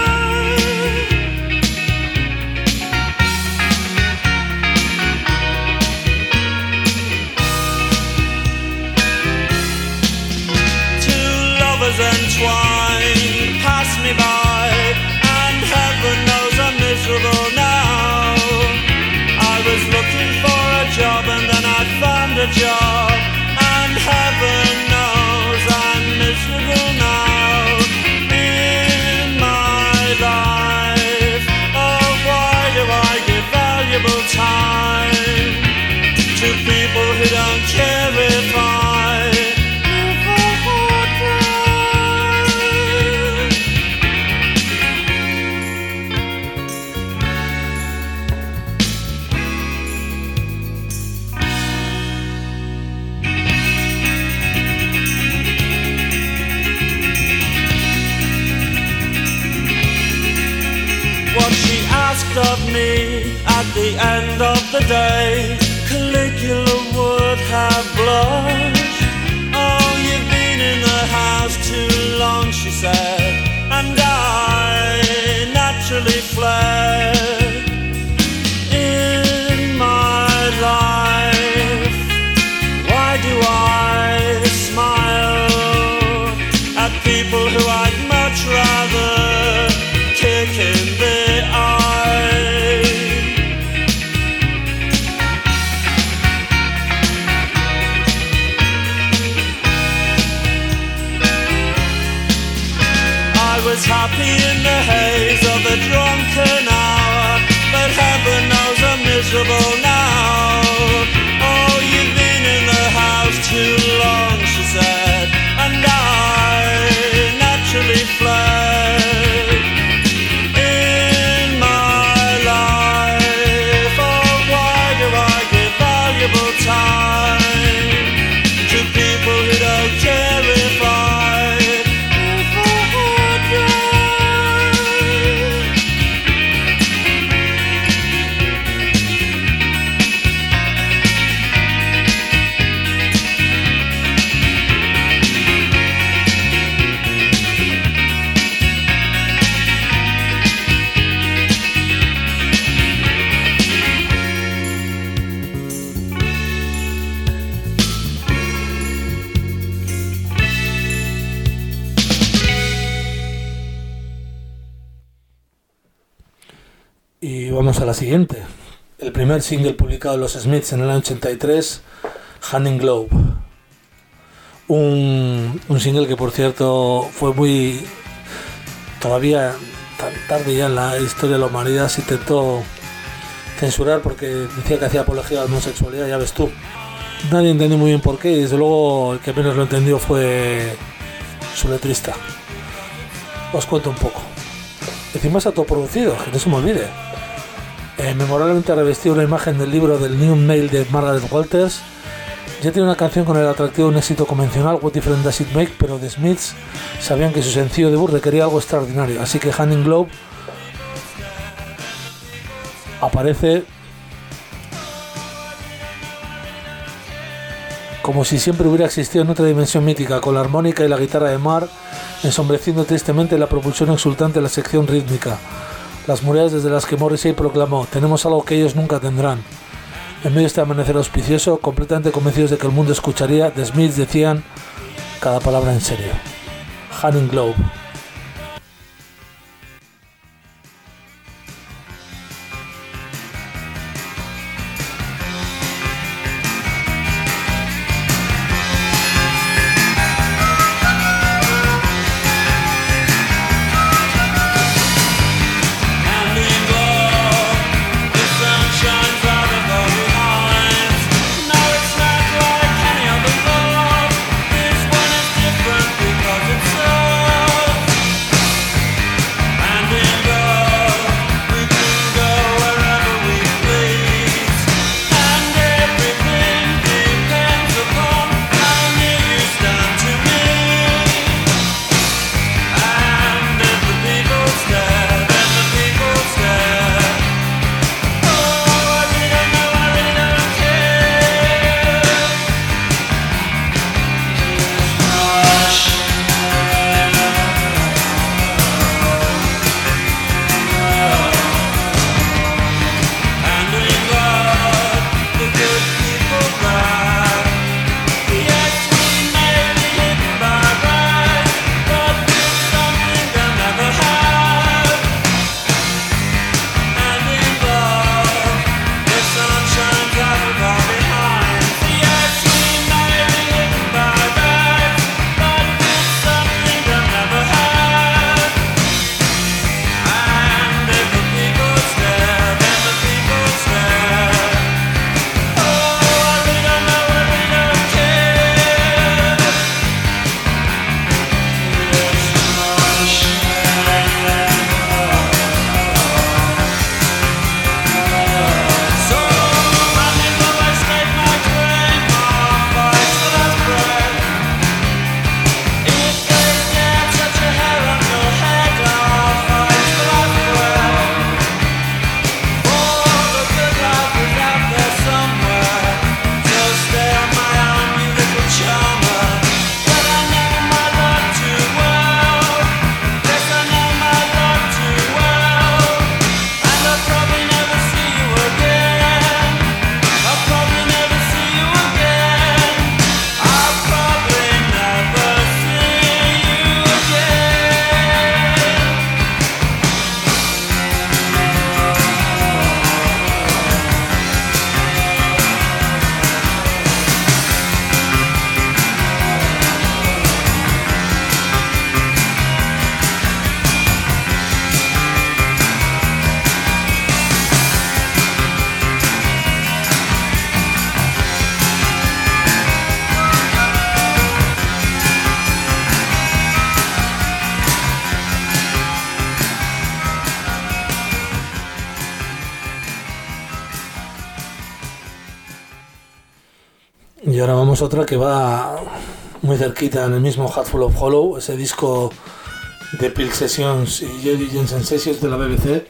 Entwined, pass me by, and heaven knows I'm miserable now. I was looking for a job and then I found a job, and heaven knows I'm miserable now. In my life, oh why do I give valuable time to people who don't care if I live or die? What she asked of me at the end of the day, Caligula would have blushed. Oh, you've been in the house too long, she said, and I naturally fled. In my life, why do I smile at people who I'd much rather kick in the eye? I was happy in the haze of a drunken hour, but heaven knows I'm miserable now. Oh, you've been in the house too long, she said, and I naturally fled. In my life, oh, why do I give valuable time to people who don't care if I live or die? Y vamos a la siguiente. El primer single publicado de los Smiths en el año 83, Hand in Glove. Un single que, por cierto, fue muy... Todavía tan tarde ya en la historia de la humanidad se intentó censurar porque decía que hacía apología a la homosexualidad, ya ves tú. Nadie entendió muy bien por qué y desde luego el que menos lo entendió fue su letrista. Os cuento un poco. Encima es autoproducido, que no se me olvide. Memorablemente revestido una imagen del libro del New Mail de Margaret Walters. Ya tiene una canción con el atractivo de un éxito convencional, What Difference Does It Make, pero The Smiths sabían que su sencillo debut requería algo extraordinario, así que Hand in Glove aparece como si siempre hubiera existido en otra dimensión mítica, con la armónica y la guitarra de Marr ensombreciendo tristemente la propulsión exultante de la sección rítmica, las murallas desde las que Morrissey proclamó: tenemos algo que ellos nunca tendrán. En medio de este amanecer auspicioso, completamente convencidos de que el mundo escucharía, The Smiths decían cada palabra en serio. Hand in Glove. Y ahora vamos a otra que va muy cerquita, en el mismo Hatful of Hollow, ese disco de Peel Sessions y Jerry Jensen Sessions de la BBC.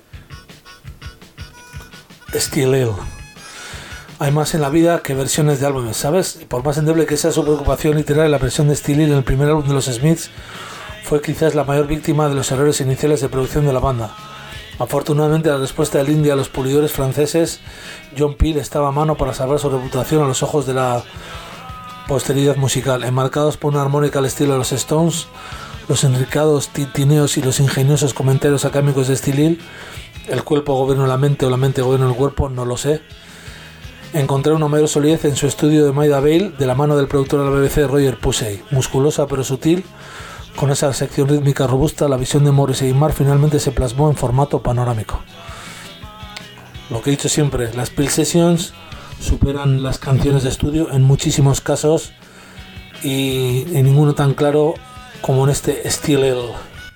Still Ill. Hay más en la vida que versiones de álbumes, ¿sabes? Y por más endeble que sea su preocupación literaria, la versión de Still Ill en el primer álbum de los Smiths fue quizás la mayor víctima de los errores iniciales de producción de la banda. Afortunadamente, la respuesta del indie a los pulidores franceses, John Peel estaba a mano para salvar su reputación a los ojos de la posteridad musical. Enmarcados por una armónica al estilo de los Stones, los enricados tintineos y los ingeniosos comentarios académicos de Still Ill el cuerpo gobierna la mente o la mente gobierna el cuerpo, no lo sé. Encontré una mayor solidez en su estudio de Maida Vale de la mano del productor de la BBC Roger Pusey. Musculosa pero sutil, con esa sección rítmica robusta, la visión de Morrissey y Marr finalmente se plasmó en formato panorámico. Lo que he dicho siempre, las Peel Sessions superan las canciones de estudio en muchísimos casos y en ninguno tan claro como en este Still Ill.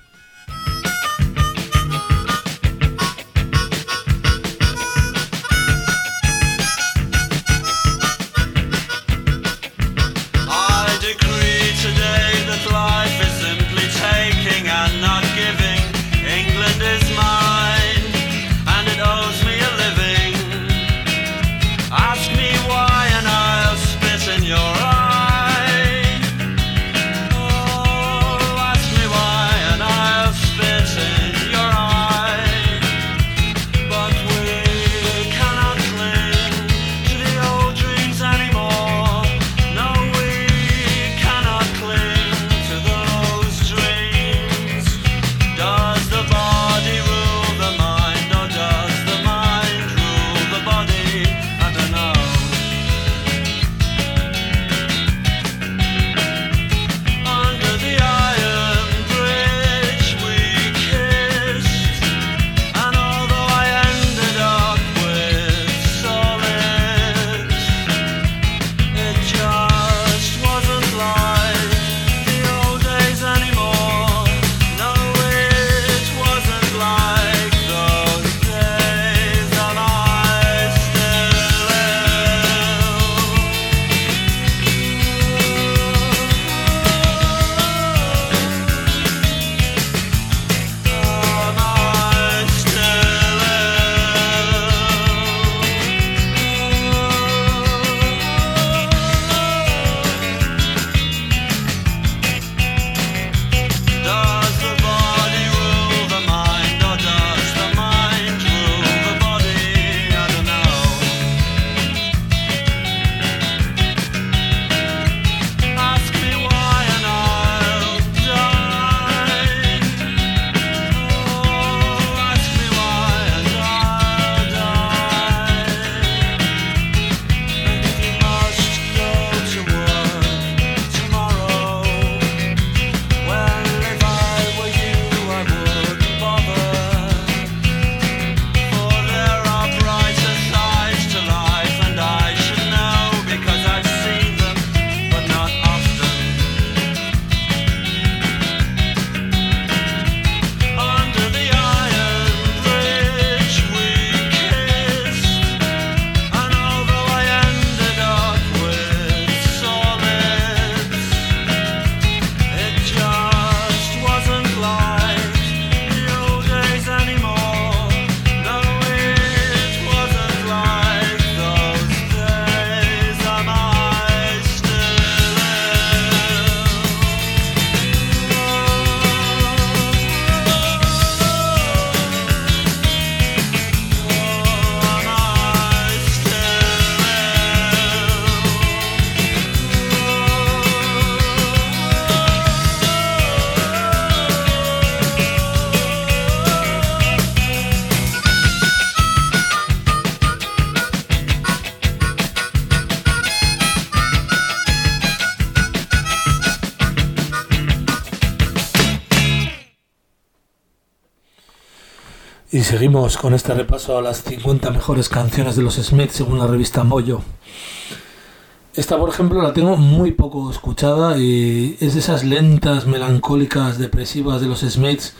Y seguimos con este repaso a las 50 mejores canciones de los Smiths según la revista Mojo. Esta, por ejemplo, la tengo muy poco escuchada y es de esas lentas, melancólicas, depresivas de los Smiths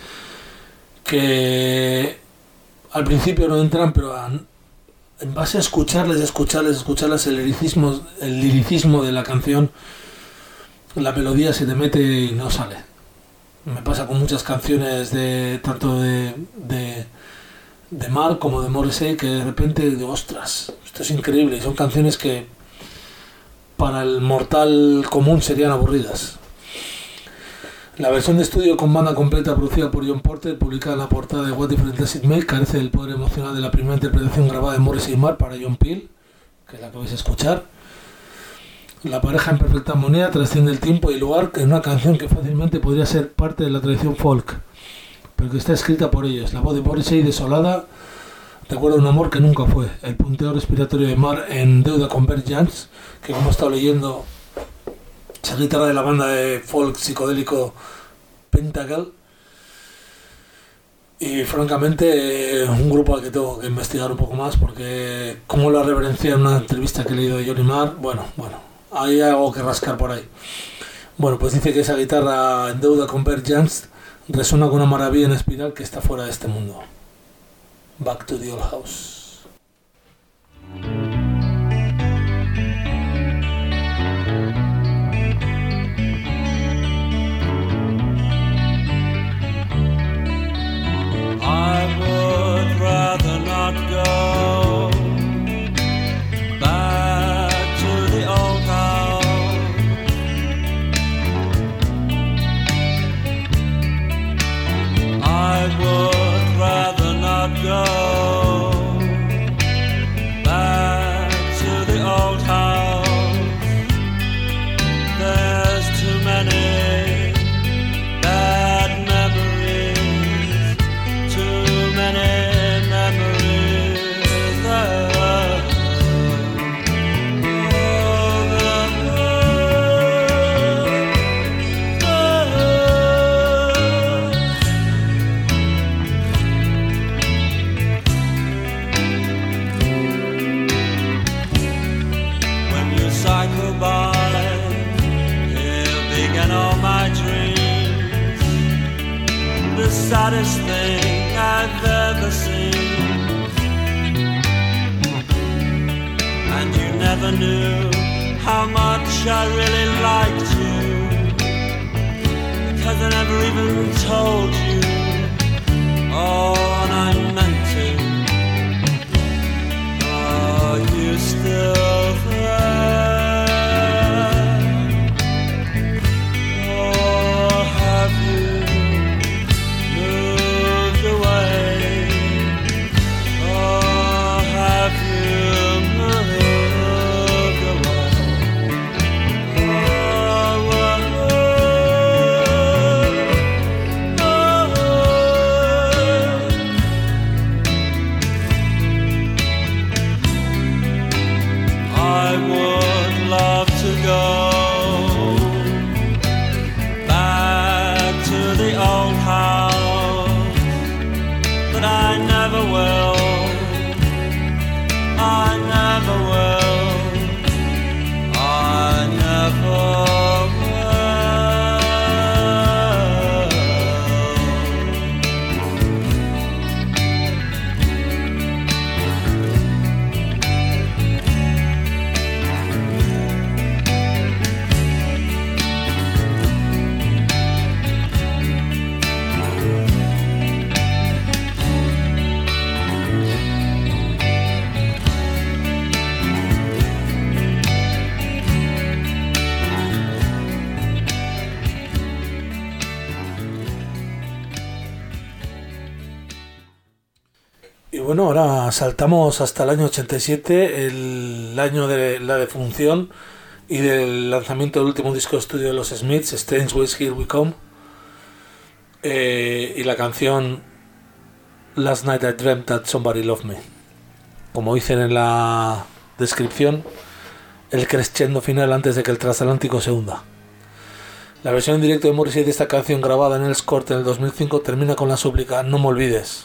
que al principio no entran, pero en base a escucharles el liricismo de la canción, la melodía se te mete y no sale. Me pasa con muchas canciones tanto de Marr como de Morrissey, que de repente digo, ostras, esto es increíble, y son canciones que para el mortal común serían aburridas. La versión de estudio con banda completa producida por John Porter, publicada en la portada de What Difference Does It Make, carece del poder emocional de la primera interpretación grabada de Morrissey y Marr para John Peel, que es la que vais a escuchar. La pareja en perfecta armonía trasciende el tiempo y lugar en una canción que fácilmente podría ser parte de la tradición folk. pero que está escrita por ellos. La voz de Morrissey desolada recuerda un amor que nunca fue. El punteo respiratorio de Marr en deuda con Bert Jansch, que como he estado leyendo, esa guitarra de la banda de folk psicodélico Pentacle. Y francamente un grupo al que tengo que investigar un poco más, porque como lo reverencia en una entrevista que he leído de Johnny Marr, bueno, hay algo que rascar por ahí. Bueno, pues dice que esa guitarra en deuda con Bert Jansch resuena con una maravilla en espiral que está fuera de este mundo. Back to the Old House. I would rather not go back to the old house. I would rather not go back to the old house. There's too many bad memories, too many memories there. When you cycle by, here begin all my dreams. The saddest thing I've ever seen. And you never knew how much I really liked you, because I never even told you. Oh, and I meant to. Are you still there? Or have you moved away? Or have you moved away? I would love to go back to the old house, but I never will. I never will. I never will. Y bueno, ahora saltamos hasta el año 87, el año de la defunción y del lanzamiento del último disco de estudio de los Smiths, Strange Ways Here We Come, y la canción Last Night I Dreamt That Somebody Loved Me. Como dicen en la descripción, el crescendo final antes de que el transatlántico se hunda. La versión en directo de Morrissey de esta canción, grabada en Earls Court en el 2005, termina con la súplica "No me olvides".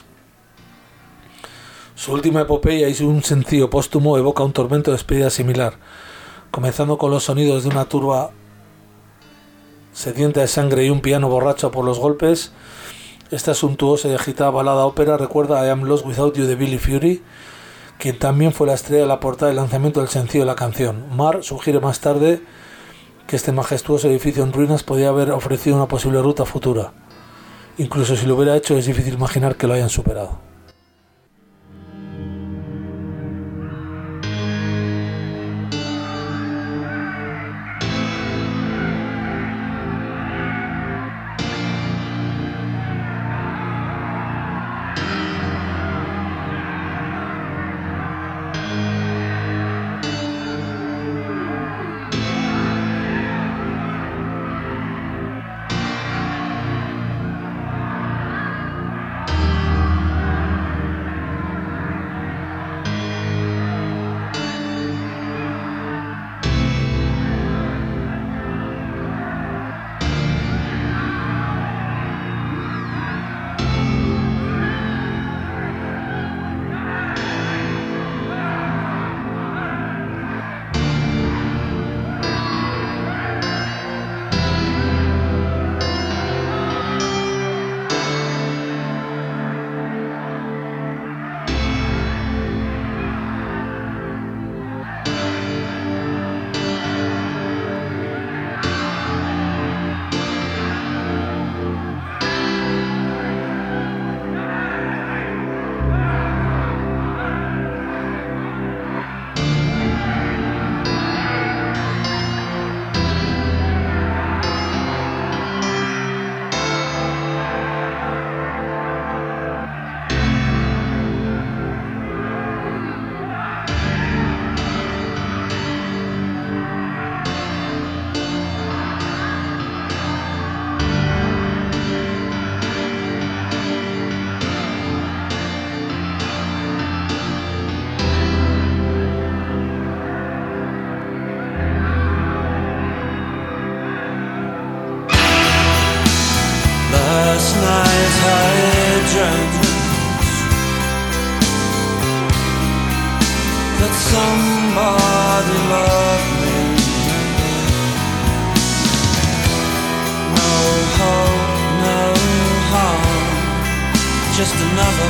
Su última epopeya y un sencillo póstumo evoca un tormento de despedida similar, comenzando con los sonidos de una turba sedienta de sangre y un piano borracho por los golpes. Esta suntuosa y agitada balada ópera recuerda a I Am Lost Without You de Billy Fury, quien también fue la estrella de la portada del lanzamiento del sencillo de la canción. Marr sugiere más tarde que este majestuoso edificio en ruinas podría haber ofrecido una posible ruta futura. Incluso si lo hubiera hecho, es difícil imaginar que lo hayan superado.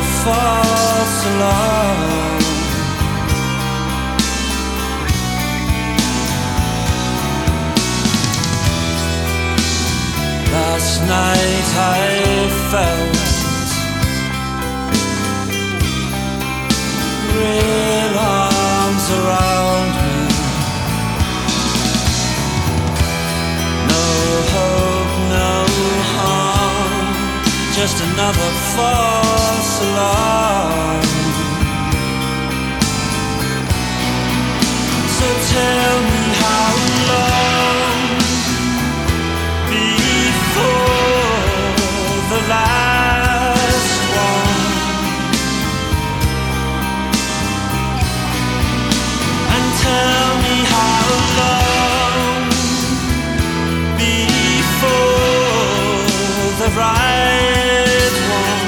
false alarm. Last night I felt real arms around me. No hope, no harm, just another false alarm. So tell me how long before the last one, and tell me how long before the right one.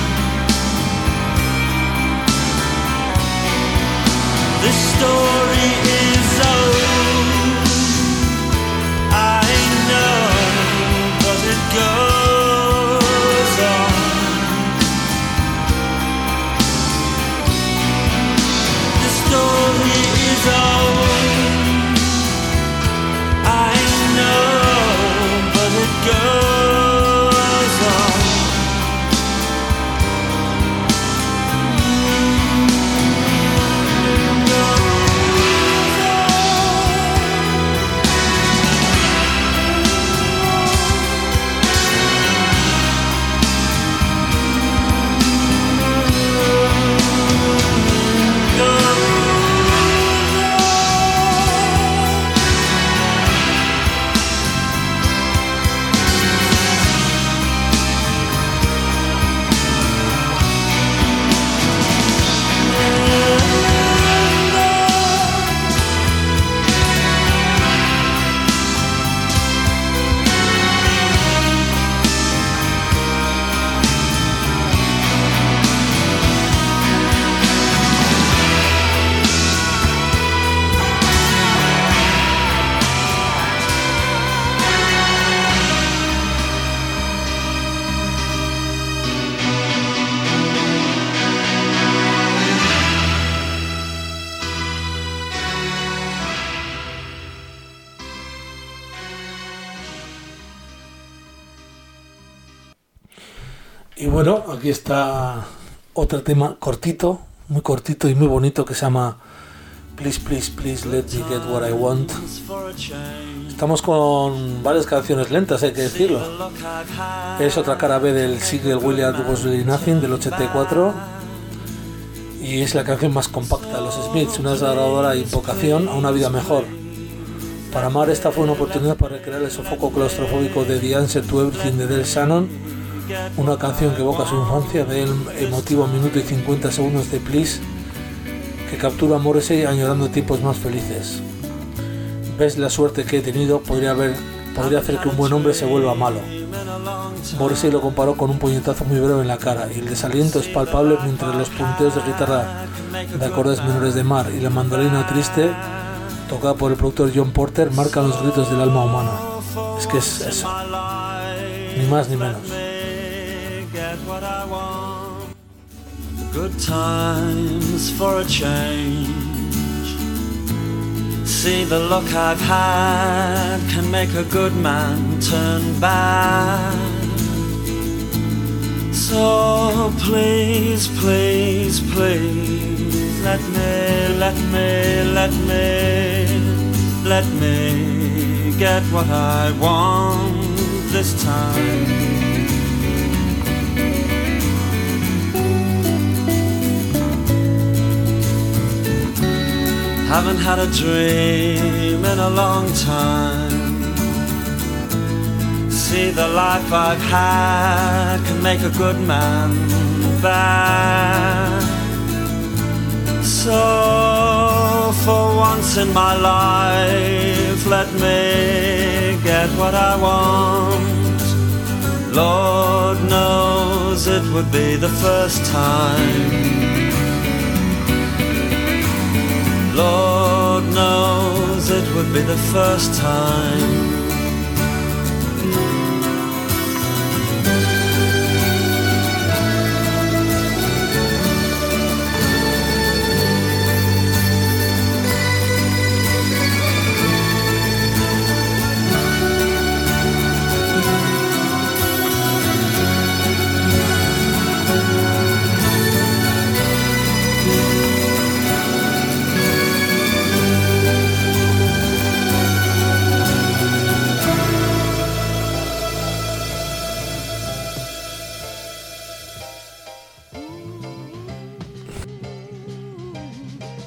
This story is old, I know, but it goes on. The story is old, I know, but it goes on. Y bueno, aquí está otro tema cortito, muy cortito y muy bonito, que se llama Please, Please, Please Let Me Get What I Want. Estamos con varias canciones lentas, hay que decirlo. Es otra cara B del single William Was Really Nothing del 84 y es la canción más compacta de los Smiths, una desgarradora invocación a una vida mejor. Para amar, esta fue una oportunidad para recrear el sofoco claustrofóbico de The Answer to Everything de Del Shannon, una canción que evoca su infancia del emotivo minuto y 50 segundos de Please, que captura a Morrissey añorando tiempos más felices. Ves la suerte que he tenido, podría hacer que un buen hombre se vuelva malo. Morrissey lo comparó con un puñetazo muy breve en la cara, y el desaliento es palpable mientras los punteos de guitarra de acordes menores de Mar y la mandolina triste, tocada por el productor John Porter, marcan los gritos del alma humana. Es que es eso, ni más ni menos. Good times for a change. See, the luck I've had can make a good man turn bad. So please, please, please, let me get what I want this time. Haven't had a dream in a long time. See, the life I've had can make a good man bad. So for once in my life, let me get what I want. Lord knows it would be the first time. Lord knows it would be the first time.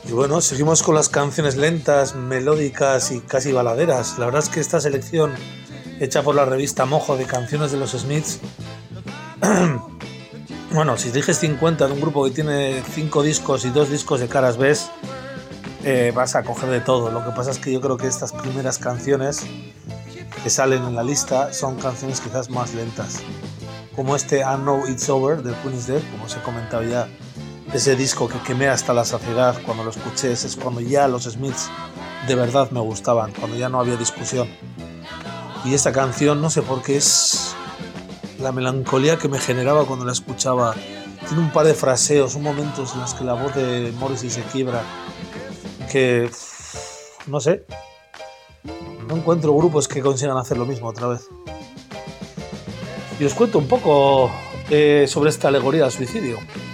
Y bueno, seguimos con las canciones lentas, melódicas y casi baladeras. La verdad es que esta selección hecha por la revista Mojo de canciones de los Smiths, bueno, si eliges 50 de un grupo que tiene 5 discos y 2 discos de caras B, vas a coger de todo. Lo que pasa es que yo creo que estas primeras canciones que salen en la lista son canciones quizás más lentas, como este I Know It's Over de Queen is Dead, como os he comentado ya. Ese disco que quemé hasta la saciedad cuando lo escuché, es cuando ya los Smiths de verdad me gustaban, cuando ya no había discusión. Y esta canción, no sé por qué, es la melancolía que me generaba cuando la escuchaba. Tiene un par de fraseos, un momentos en los que la voz de Morrissey se quiebra, que no sé, no encuentro grupos que consigan hacer lo mismo otra vez. Y os cuento un poco sobre esta alegoría al suicidio.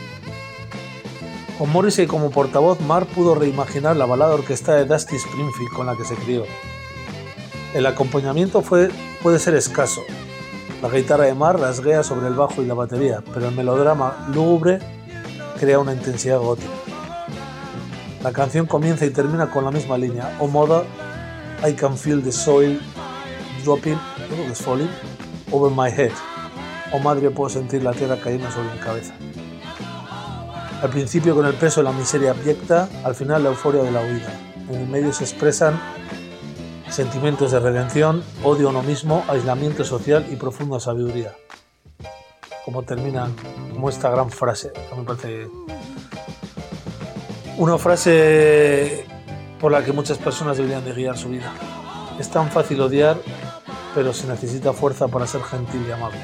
Con Morrissey como portavoz, Marr pudo reimaginar la balada orquestada de Dusty Springfield con la que se crió. El acompañamiento puede ser escaso. La guitarra de Marr rasguea sobre el bajo y la batería, pero el melodrama lúgubre crea una intensidad gótica. La canción comienza y termina con la misma línea. Oh mother, I can feel the soil dropping, creo que es falling, over my head. Oh madre, puedo sentir la tierra cayendo sobre mi cabeza. Al principio con el peso de la miseria abyecta, al final la euforia de la huida. En el medio se expresan sentimientos de redención, odio a uno mismo, aislamiento social y profunda sabiduría. Como terminan, como esta gran frase, que me parece una frase por la que muchas personas deberían de guiar su vida. Es tan fácil odiar, pero se necesita fuerza para ser gentil y amable.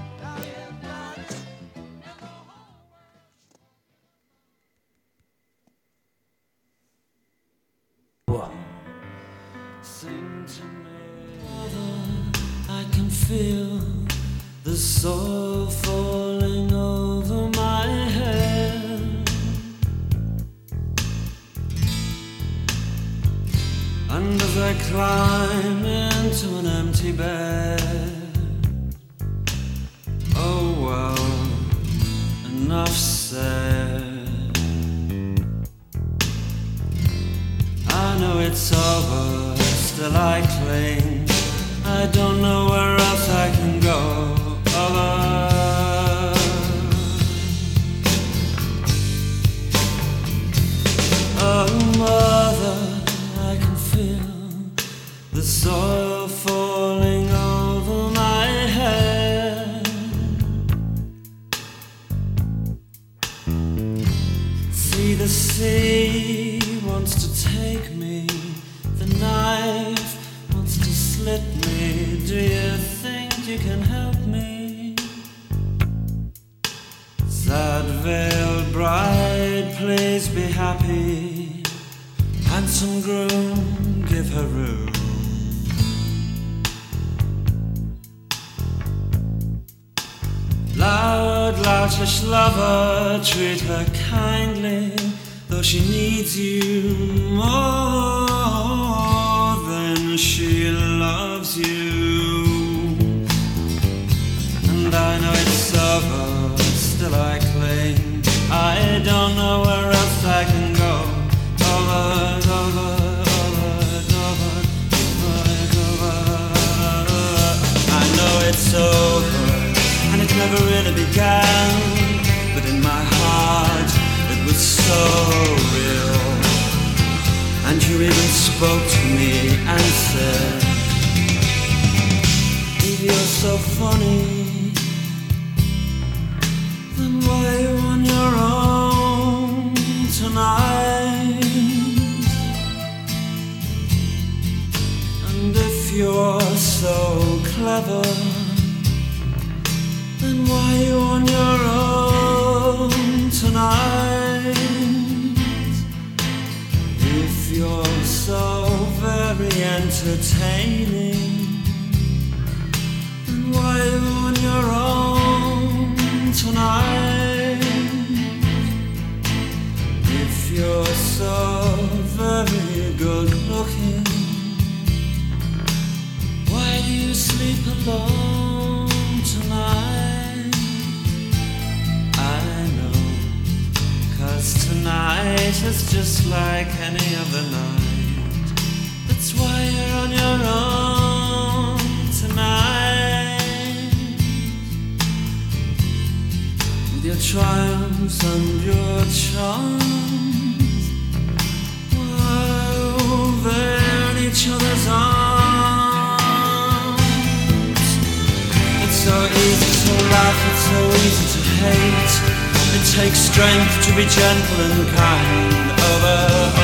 I can feel the soil falling over my head, and as I climb into an empty bed, oh well, enough said. I know it's over, still I cling. I don't know where else I can go. Oh mother, I can feel the soil falling over my head. See, the sea wants to take me, the knife wants to slit me. Do you think you can help me? Sad veiled bride, please be happy. Handsome groom, give her room. Loud, loutish lover, treat her kindly, though she needs you more than she loves you. And I know it's over, still I cling. I don't know where else I can go. Over, over, over, over, over. I know it's over, and it never really began, but in my heart it was so real. And you even spoke to me and said, if you're so funny, then why are you on your own tonight? And if you're so clever, then why are you on your own tonight? If you're so very entertaining, then why are you on your own tonight? If you're so very good looking, why do you sleep alone tonight? I know, 'cause tonight night is just like any other night. That's why you're on your own tonight, with your triumphs and your charms, while they're in each other's arms. It's so easy to laugh, it's so easy to hate. It takes strength to be gentle and kind. Over.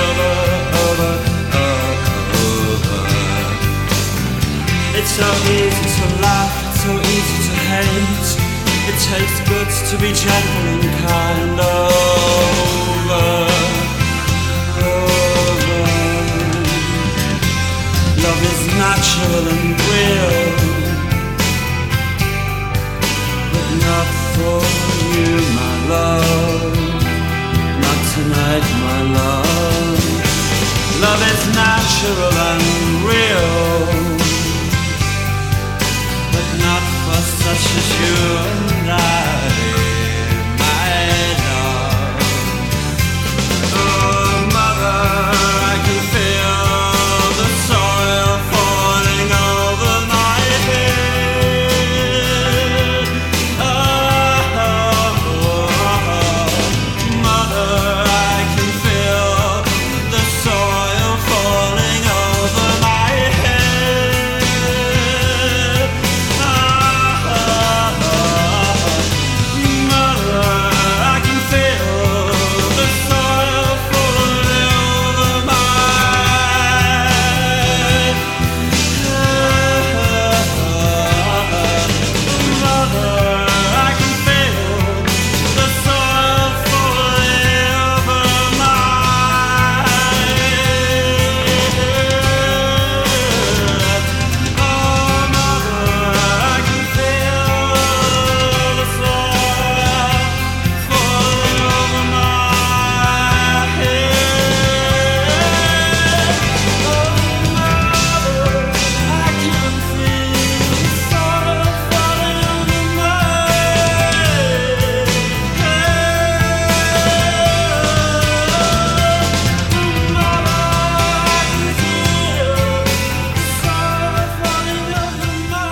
It's so easy to laugh, it's so easy to hate. It takes guts to be gentle and kind. Over. Love is natural and real, but not for you, my love. Not tonight, my love. Love is natural and real, but not for such as you and I, my love. Oh, mother, I can feel the soil falling over my head. Oh, mother, I can feel the soil falling over my head. Mother, I can feel the soil falling over my head. Mother, I can feel the soil falling over my head. Oh, mother, I can feel the soil falling over my head. Oh, mother, I can feel the soil falling over my head. Mother, I can feel the soil falling over my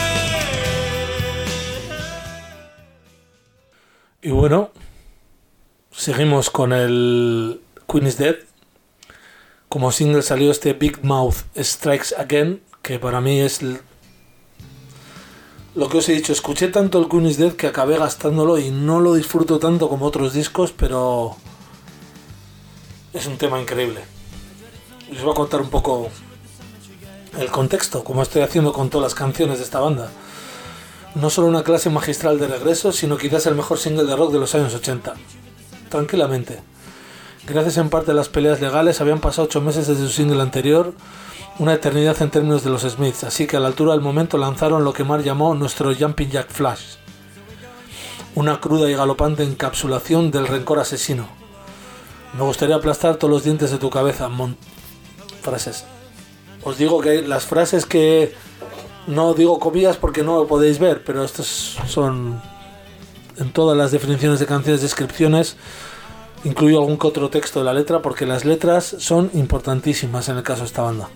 head. Y bueno, seguimos con el Queen is Dead. Como single salió este Big Mouth Strikes Again, que para mí es lo que os he dicho. Escuché tanto el Queen is Dead que acabé gastándolo y no lo disfruto tanto como otros discos, pero es un tema increíble. Les voy a contar un poco el contexto, como estoy haciendo con todas las canciones de esta banda. No solo una clase magistral de regreso, sino quizás el mejor single de rock de los años 80. Tranquilamente. Gracias en parte a las peleas legales, habían pasado 8 meses desde su single anterior, una eternidad en términos de los Smiths, así que a la altura del momento lanzaron lo que Mark llamó nuestro Jumping Jack Flash. Una cruda y galopante encapsulación del rencor asesino. Me gustaría aplastar todos los dientes de tu cabeza. Frases. Os digo que las frases que no digo comillas porque no lo podéis ver, pero estos son en todas las definiciones de canciones, descripciones. Incluyo algún que otro texto de la letra porque las letras son importantísimas en el caso de esta banda.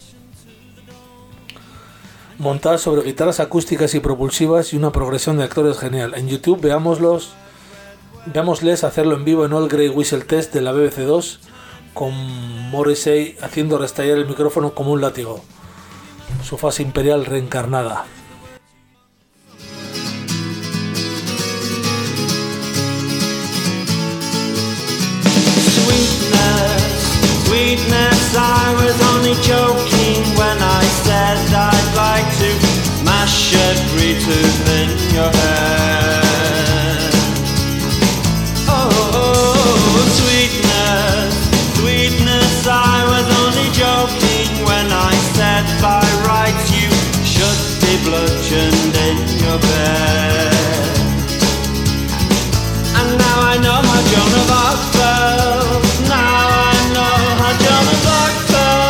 Montar sobre guitarras acústicas y propulsivas y una progresión de actores genial. En YouTube veámosles hacerlo en vivo en All Grey Whistle Test de la BBC 2 con Morrissey haciendo restallar el micrófono como un látigo. Su fase imperial reencarnada. Sweetness, I was only joking when I said I'd like to mash every tooth in your head. Oh, sweetness, sweetness, I was only joking when I said by rights you should be bludgeoned in your bed. And now I know how Joan of Arc felt. Now I know how Joan of Arc felt.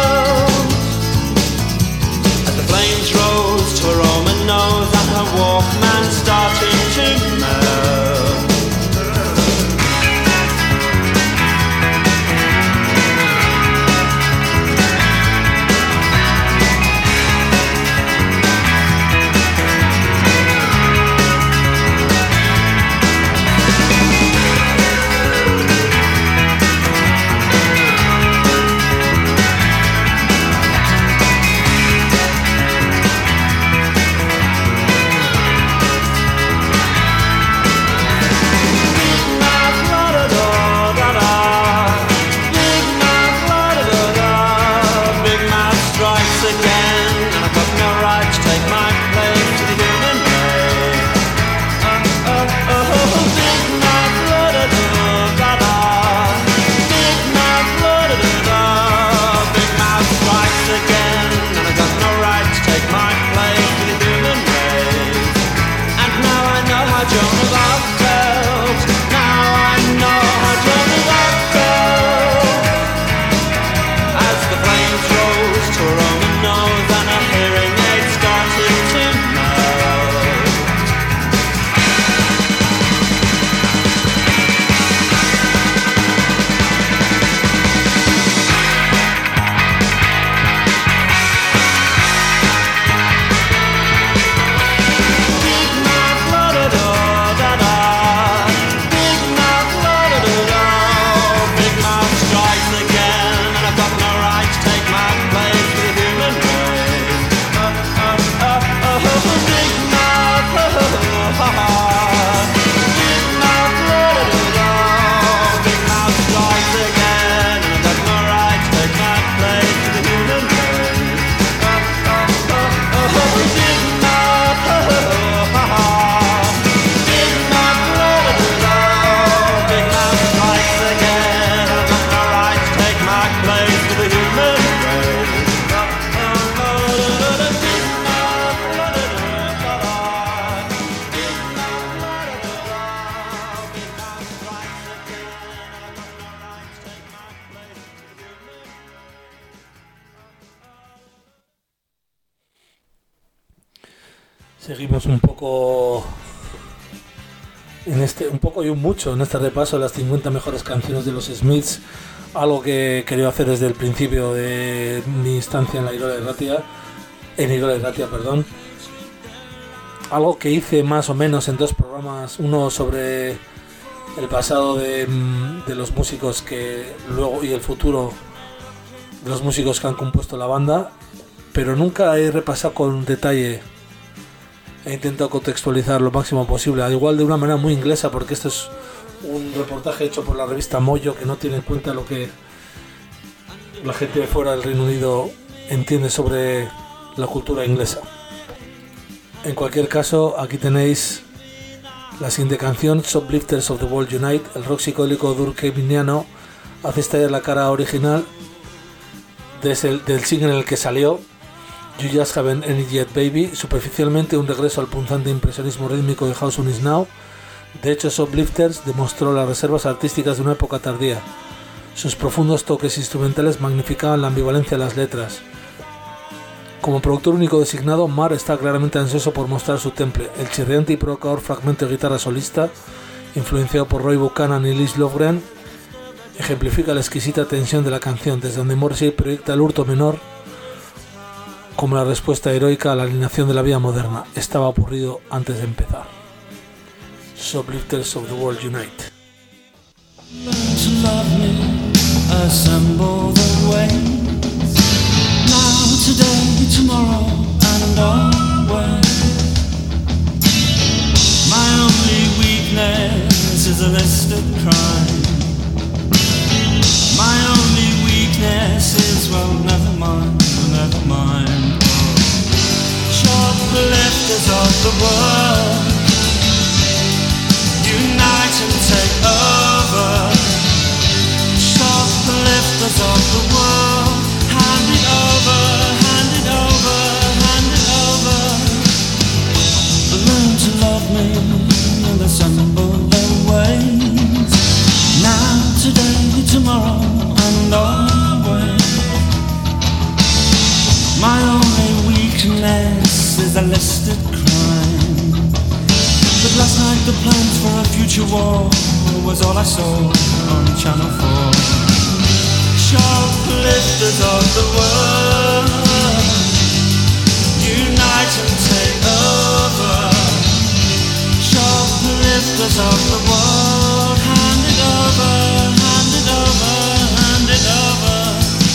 Seguimos un poco un poco y un mucho en este repaso de las 50 mejores canciones de los Smiths, algo que he querido hacer desde el principio de mi instancia en la Irola de Ratia, algo que hice más o menos en 2 programas, uno sobre el pasado de los músicos que luego y el futuro de los músicos que han compuesto la banda, pero nunca he repasado con detalle. He intentado contextualizar lo máximo posible, al igual de una manera muy inglesa, porque esto es un reportaje hecho por la revista Mojo, que no tiene en cuenta lo que la gente de fuera del Reino Unido entiende sobre la cultura inglesa. En cualquier caso, aquí tenéis la siguiente canción, Shoplifters of the World Unite. El rock psicodélico durkheimiano hace estallar la cara original del single en el que salió, You Just Haven't Any Yet Baby, superficialmente un regreso al punzante impresionismo rítmico de How Soon Is Now. De hecho, Shoplifters demostró las reservas artísticas de una época tardía. Sus profundos toques instrumentales magnificaban la ambivalencia de las letras. Como productor único designado, Marr está claramente ansioso por mostrar su temple. El chirriante y provocador fragmento de guitarra solista, influenciado por Roy Buchanan y Liz Lofgren, ejemplifica la exquisita tensión de la canción, desde donde Morrissey proyecta el hurto menor como la respuesta heroica a la alineación de la vida moderna. Estaba aburrido antes de empezar. Shoplifters of the World Unite. Learn to love me, assemble the ways. Now, today, tomorrow, and always. My only weakness is a listed crime. My only weakness is, well, never mind. Shoplifters of the world, unite and take over. Shoplifters of the world, hand it over, hand it over, hand it over. Learn to love me and assemble the ways. Now, today, tomorrow, and always. My only weakness is a listed crime. But last night the plans for a future war was all I saw on Channel 4. Shoplifters of the world, unite and take over. Shoplifters of the world, hand it over, hand it over, hand it over.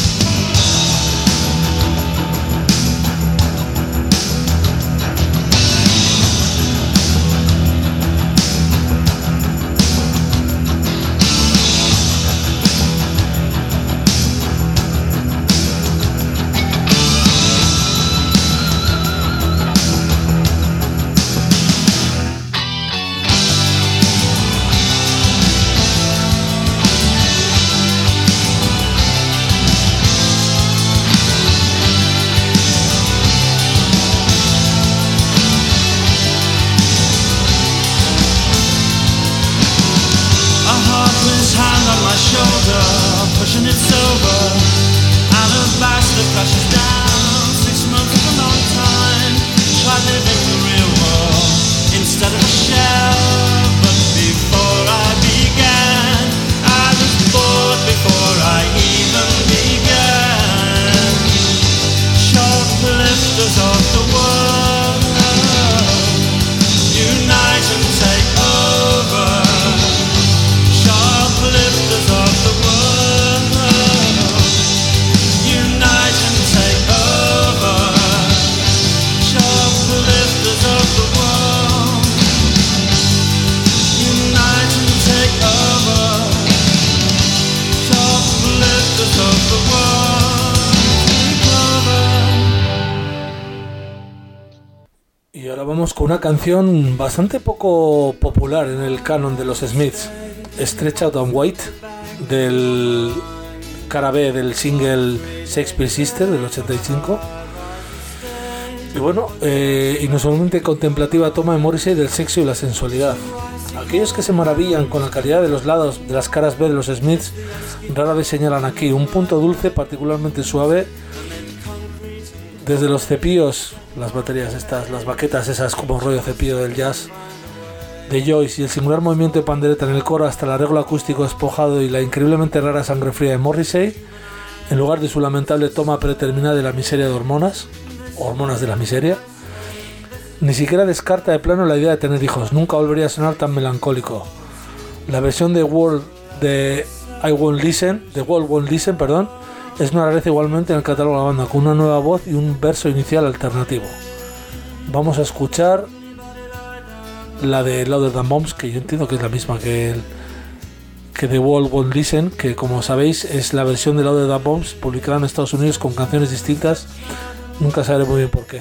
Pushing it sober, alabaster flashes down. 6 months is a long time. Try living the real world instead of a shell. But before I began, I was bored before I even began. Shoplifters of the world, unite and take over. Shoplifters of the world, unite and take over. Shoplifters of the world, unite and take over. Shoplifters of the world, take over. Y ahora vamos con una canción bastante poco popular en el canon de los Smiths, Stretched Out on White, del cara B del single Shakespeare Sister del 85. Y bueno, inusualmente contemplativa toma de Morrissey del sexo y la sensualidad. Aquellos que se maravillan con la calidad de los lados de las caras B de los Smiths rara vez señalan aquí un punto dulce particularmente suave Desde los cepillos, las baterías estas, las baquetas esas como rollo cepillo del jazz de Joyce y el singular movimiento de pandereta en el coro hasta el arreglo acústico despojado y la increíblemente rara sangre fría de Morrissey, en lugar de su lamentable toma predeterminada de la miseria de hormonas, o hormonas de la miseria, ni siquiera descarta de plano la idea de tener hijos. Nunca volvería a sonar tan melancólico. La versión de World Won't Listen, es una rareza igualmente en el catálogo de la banda, con una nueva voz y un verso inicial alternativo. Vamos a escuchar la de Louder Than Bombs, que yo entiendo que es la misma que The World Won't Listen, que como sabéis es la versión de Louder Than Bombs publicada en Estados Unidos con canciones distintas. Nunca sabré muy bien por qué.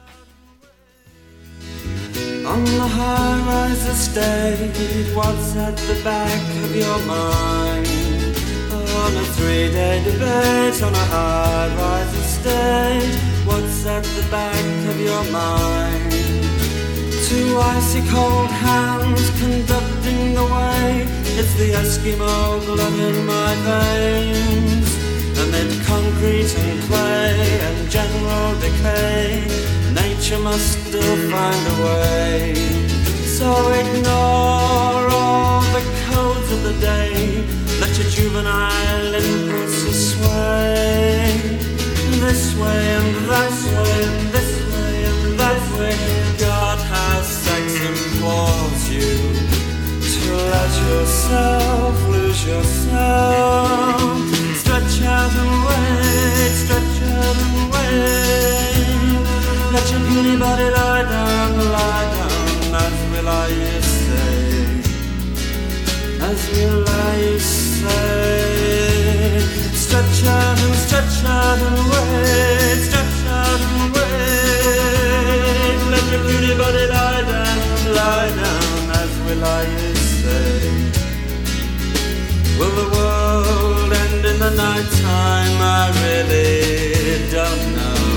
On the high-rise estate, what's at the back of your mind? On a 3-day debate on a high-rise estate, what's at the back of your mind? Two icy cold hands conducting the way, it's the Eskimo blood in my veins. Amid concrete and clay and general decay, nature must still find a way. So ignore all the codes of the day, let your juvenile impulses sway. This way and that way and this way and that way, God has sex implores you to let yourself lose yourself. Stretch out and wait, stretch out and wait. Let your puny body lie down, as we lie you say, as we lie you say. Stretch out and wait, stretch out and wait. Let your puny body lie down, as we lie you say. Will the world end in the night time? I really don't know.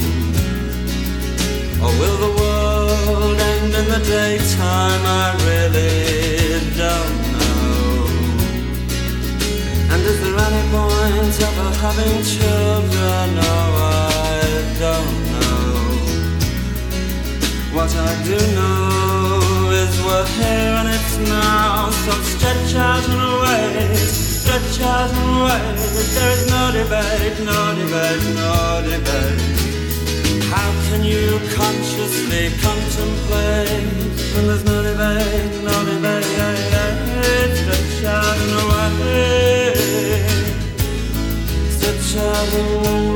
Or will the world end in the daytime? I really don't know. And is there any point ever having children? No, I don't know. What I do know is we're here and it's now. So stretch out and wait, stretch out and wait. There is no debate, no debate, no debate. How can you consciously contemplate when there's no debate, no debate? Stretch out and wait, stretch out and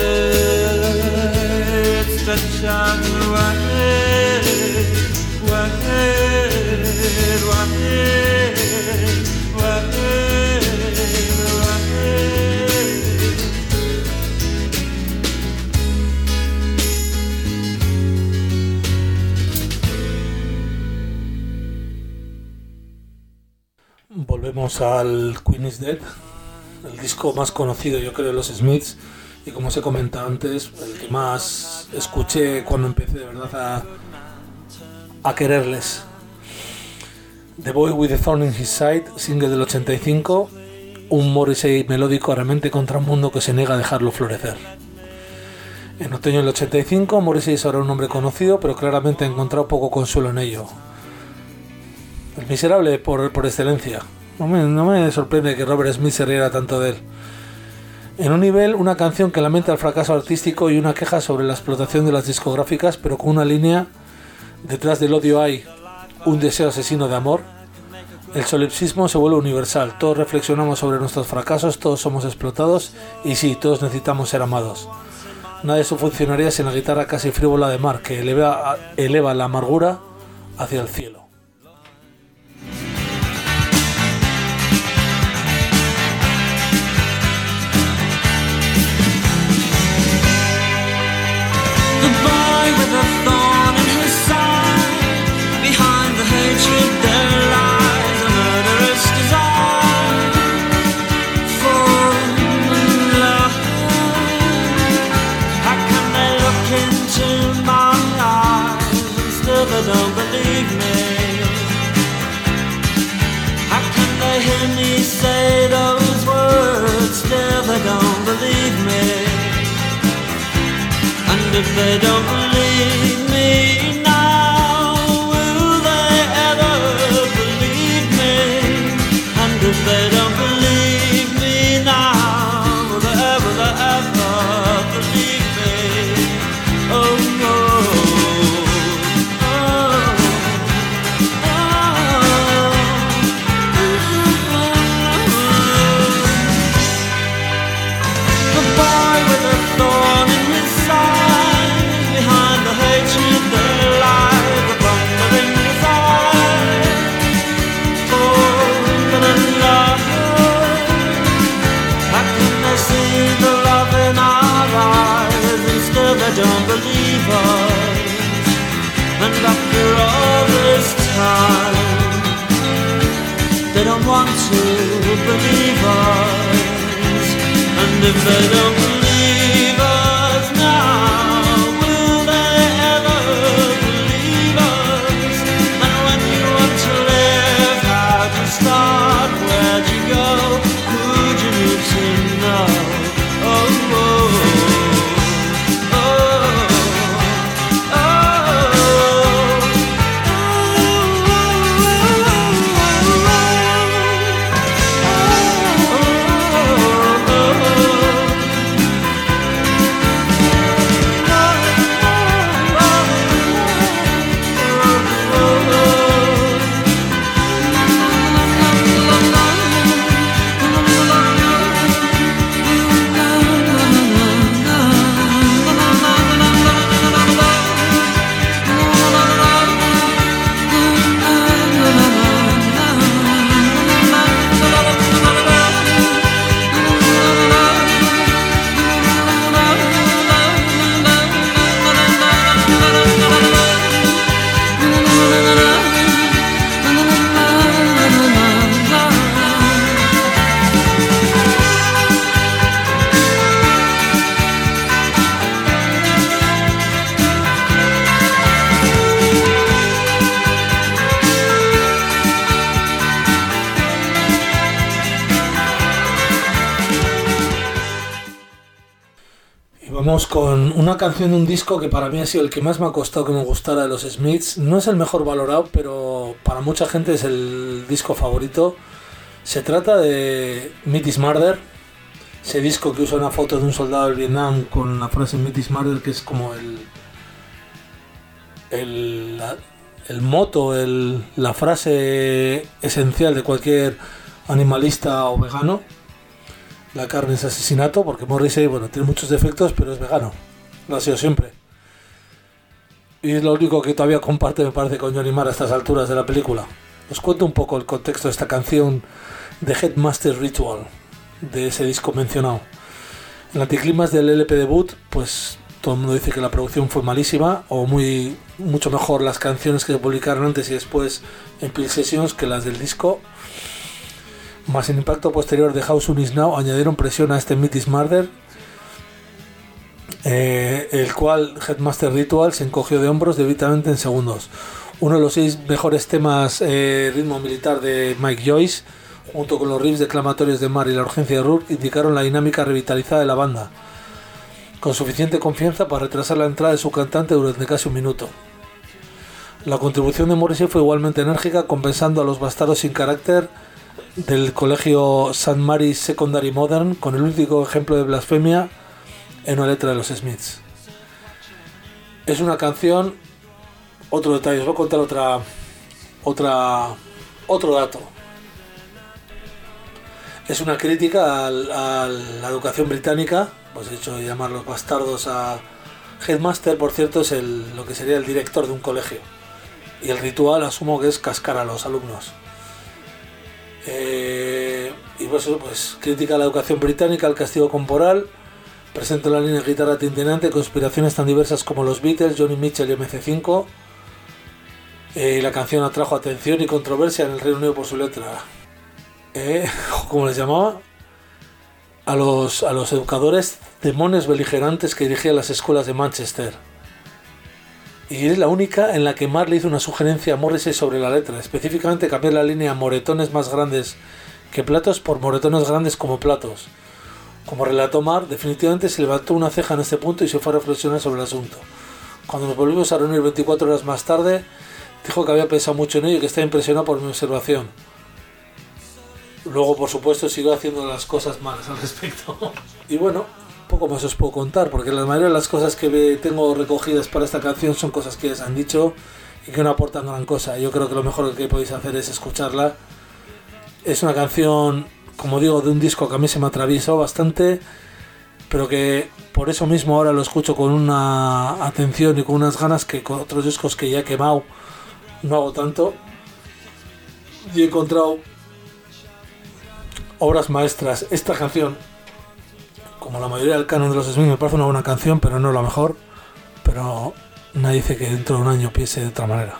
wait, stretch out and wait, Volvemos al Queen is Dead, el disco más conocido yo creo de los Smiths y como os he comentado antes, el que más escuché cuando empecé de verdad a quererles. The Boy with the Thorn in His Side, single del 85, un Morrissey melódico realmente contra un mundo que se niega a dejarlo florecer. En otoño del 85, Morrissey es ahora un hombre conocido, pero claramente ha encontrado poco consuelo en ello. El miserable por excelencia. No me sorprende que Robert Smith se riera tanto de él. En un nivel, una canción que lamenta el fracaso artístico y una queja sobre la explotación de las discográficas, pero con una línea: detrás del odio hay un deseo asesino de amor. El solipsismo se vuelve universal. Todos reflexionamos sobre nuestros fracasos, todos somos explotados y sí, todos necesitamos ser amados. Nada de eso funcionaría sin la guitarra casi frívola de Mark, que eleva la amargura hacia el cielo. The boy with a thorn in his side, behind the hatred there lies a murderous desire for love. How can they look into my eyes and still they don't believe me? How can they hear me say those words, still they don't believe me? if they don't believe me now, will they ever believe me? And if they don't believe me now, will they ever believe me? Oh no. Don't believe us, and after all this time, they don't want to believe us, and if they don't believe us now, will they ever believe us? And when you want to live, how'd you start, where'd you go, who'd you need to know? Oh, Vamos con una canción de un disco que para mí ha sido el que más me ha costado que me gustara de los Smiths. No es el mejor valorado, pero para mucha gente es el disco favorito. Se trata de Meat is Murder, ese disco que usa una foto de un soldado del Vietnam con la frase Meat is Murder, que es como el moto, la frase esencial de cualquier animalista o vegano. La carne es asesinato, porque Morrissey, bueno, tiene muchos defectos, pero es vegano. Lo ha sido siempre. Y es lo único que todavía comparte, me parece, con Johnny Marr a estas alturas de la película. Os cuento un poco el contexto de esta canción de Headmaster Ritual, de ese disco mencionado. En el anticlimax del LP debut, pues todo el mundo dice que la producción fue malísima, o mucho mejor las canciones que se publicaron antes y después en Peel Sessions que las del disco. Más el impacto posterior de How Soon Is Now añadieron presión a este Meat is Murder, el cual Headmaster Ritual se encogió de hombros debidamente en segundos. Uno de los 6 mejores temas ritmo militar de Mike Joyce, junto con los riffs declamatorios de Marr y la urgencia de Rourke, indicaron la dinámica revitalizada de la banda, con suficiente confianza para retrasar la entrada de su cantante durante casi un minuto. La contribución de Morrissey fue igualmente enérgica, compensando a los bastardos sin carácter del colegio St. Mary's Secondary Modern con el único ejemplo de blasfemia en una letra de los Smiths. Es una canción, otro detalle, os voy a contar otro dato. Es una crítica a la educación británica, pues he hecho llamar los bastardos a Headmaster, por cierto, es lo que sería el director de un colegio, y el ritual asumo que es cascar a los alumnos. Y pues critica a la educación británica, el castigo corporal, presenta la línea de guitarra tintinante, conspiraciones tan diversas como los Beatles, Johnny Mitchell y MC5. La canción atrajo atención y controversia en el Reino Unido por su letra. ¿Cómo les llamaba? A los educadores demones beligerantes que dirigían las escuelas de Manchester. Y es la única en la que Marr le hizo una sugerencia a Morrissey sobre la letra, específicamente cambiar la línea moretones más grandes que platos por moretones grandes como platos, Como relató Mar, definitivamente se levantó una ceja en este punto y se fue a reflexionar sobre el asunto. Cuando nos volvimos a reunir 24 horas más tarde, dijo que había pensado mucho en ello y que estaba impresionado por mi observación. Luego, por supuesto, siguió haciendo las cosas malas al respecto. Y bueno, poco más os puedo contar, porque la mayoría de las cosas que tengo recogidas para esta canción son cosas que ya se han dicho y que no aportan gran cosa. Yo creo que lo mejor que podéis hacer es escucharla. Es una canción, como digo, de un disco que a mí se me atraviesó bastante, pero que por eso mismo ahora lo escucho con una atención y con unas ganas que con otros discos que ya he quemado no hago tanto. Y he encontrado obras maestras. Esta canción, como la mayoría del canon de los Smiths, me parece una buena canción, pero no la mejor. Pero nadie dice que dentro de un año piense de otra manera.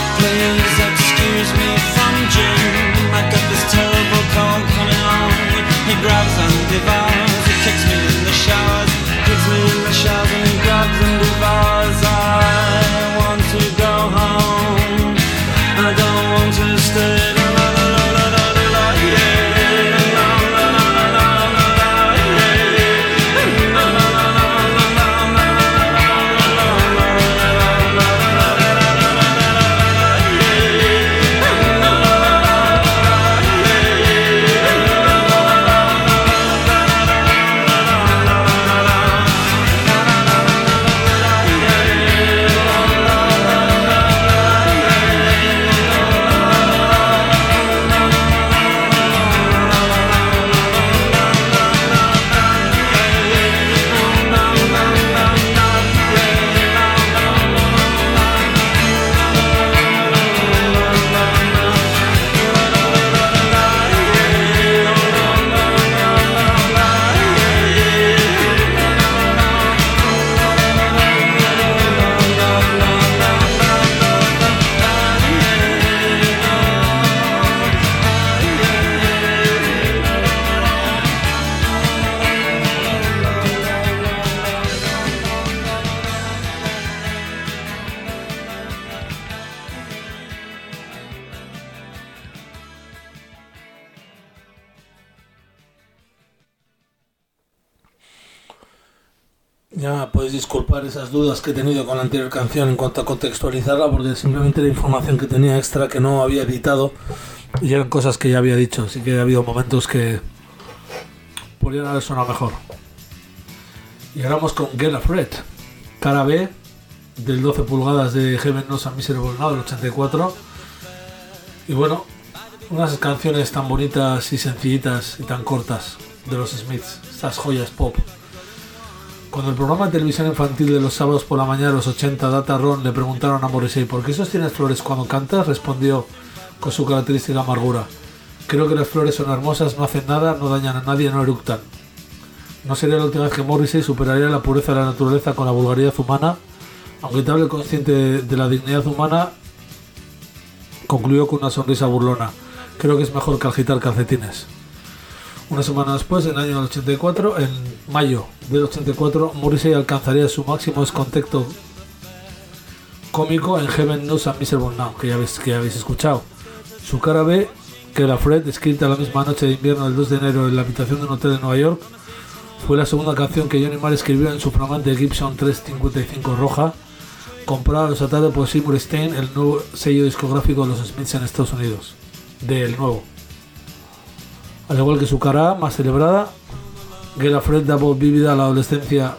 Please excuse me from gym. I got this terrible cold coming on. Ya podéis disculpar esas dudas que he tenido con la anterior canción en cuanto a contextualizarla, porque simplemente era información que tenía extra que no había editado y eran cosas que ya había dicho, así que ha habido momentos que podrían haber sonado mejor. Y ahora vamos con Get Afraid, cara B del 12 pulgadas de Heaven Knows I'm Miserable Now del 84. Y bueno, unas canciones tan bonitas y sencillitas y tan cortas de los Smiths, estas joyas pop. Cuando el programa de televisión infantil de los sábados por la mañana de los 80, Data Ron, le preguntaron a Morrissey ¿por qué sostienes flores cuando cantas?, respondió con su característica amargura: creo que las flores son hermosas, no hacen nada, no dañan a nadie, no eructan. No sería la última vez que Morrissey superaría la pureza de la naturaleza con la vulgaridad humana, aunque tal consciente de la dignidad humana, concluyó con una sonrisa burlona: creo que es mejor que agitar calcetines. Una semana después, en el año 84, en mayo del 84, Morrissey alcanzaría su máximo descontento cómico en Heaven Knows I'm Miserable Now, que ya habéis escuchado. Su cara B, que la Fred, escrita la misma noche de invierno del 2 de enero en la habitación de un hotel de Nueva York, fue la segunda canción que Johnny Marr escribió en su flamante Gibson 355 roja, comprada los tarde por Seymour Stein, el nuevo sello discográfico de los Smiths en Estados Unidos. Del nuevo. Al igual que su cara A, más celebrada, Get Afraid da voz vívida a la adolescencia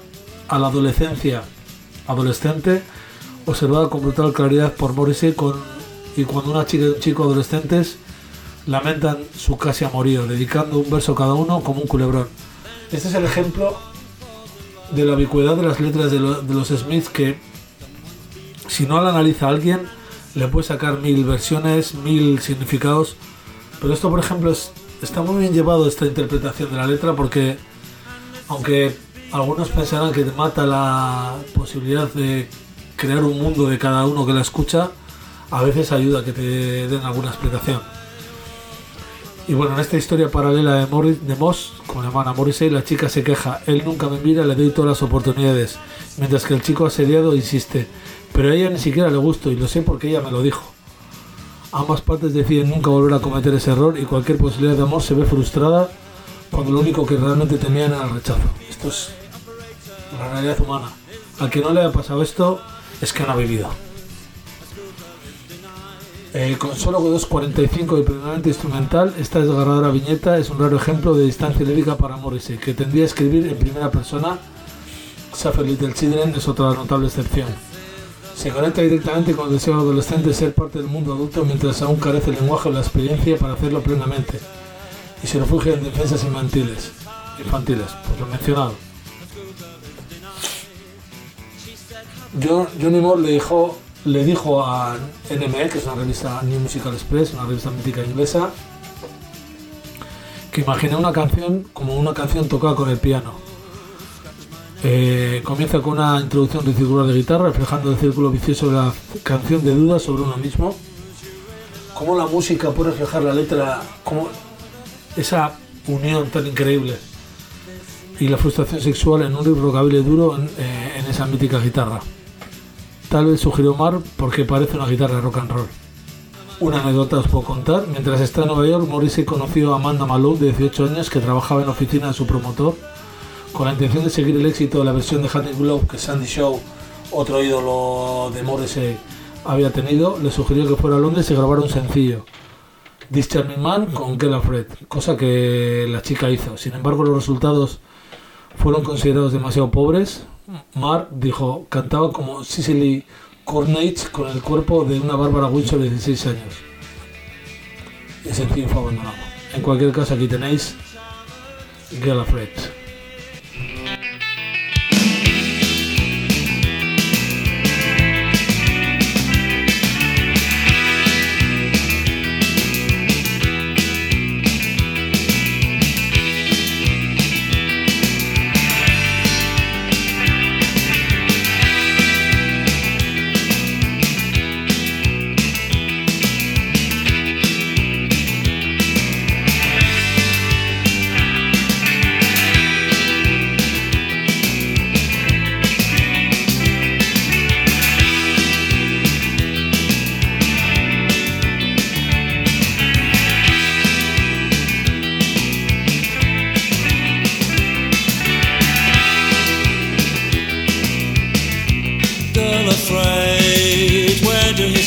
adolescente, observada con brutal claridad por Morrissey y cuando una chica y un chico adolescentes lamentan su casi amorío, dedicando un verso cada uno como un culebrón. Este es el ejemplo de la ubicuidad de las letras de los Smiths, que si no la analiza alguien le puede sacar 1000 versiones, 1000 significados, pero esto, por ejemplo, está muy bien llevado, esta interpretación de la letra, porque aunque algunos pensarán que te mata la posibilidad de crear un mundo de cada uno que la escucha, a veces ayuda a que te den alguna explicación. Y bueno, en esta historia paralela de Moss, como le llaman a Morrissey, la chica se queja: él nunca me mira, le doy todas las oportunidades, mientras que el chico asediado insiste: pero a ella ni siquiera le gusto y lo sé porque ella me lo dijo. Ambas partes deciden nunca volver a cometer ese error y cualquier posibilidad de amor se ve frustrada cuando lo único que realmente temían era el rechazo. Esto es la realidad humana. Al que no le haya pasado esto es que no ha vivido. Con solo 2.45 y plenamente instrumental, esta desgarradora viñeta es un raro ejemplo de distancia lírica para Morrissey, que tendía a escribir en primera persona. Suffer Little Children es otra notable excepción. Se conecta directamente con el deseo adolescente de ser parte del mundo adulto mientras aún carece el lenguaje o la experiencia para hacerlo plenamente, y se refugia en defensas infantiles, pues lo mencionado. Johnny Moore le dijo a NME, que es una revista, New Musical Express, una revista mítica inglesa, que imaginé una canción como una canción tocada con el piano. Comienza con una introducción circular de guitarra, reflejando el círculo vicioso de la canción de dudas sobre uno mismo. Cómo la música puede reflejar la letra, como esa unión tan increíble, y la frustración sexual en un riff rockabilly duro en esa mítica guitarra. Tal vez sugirió Marr porque parece una guitarra de rock and roll. Una anécdota os puedo contar: mientras está en Nueva York, Morrissey conoció a Amanda Malone, de 18 años, que trabajaba en la oficina de su promotor, con la intención de seguir el éxito de la versión de Hunting Glove que Sandy Shaw, otro ídolo de Morrissey, había tenido. Le sugirió que fuera a Londres y grabara un sencillo, This Charming Man, con Get Afraid, cosa que la chica hizo. Sin embargo, los resultados fueron considerados demasiado pobres. Marr dijo: cantaba como Cicely Cornage con el cuerpo de una Barbara Windsor de 16 años. El sencillo fue abandonado. En cualquier caso, aquí tenéis Get Afraid.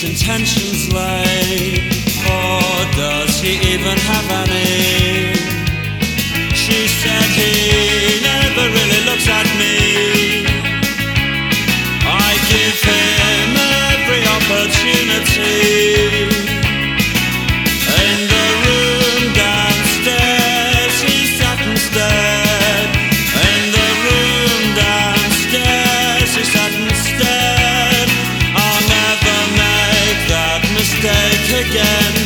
intentions lay, or does he even have any? She said he never really looks at me. I give him every opportunity. In the room downstairs he sat and stared. In the room downstairs he sat and stared. I'll never make that mistake again.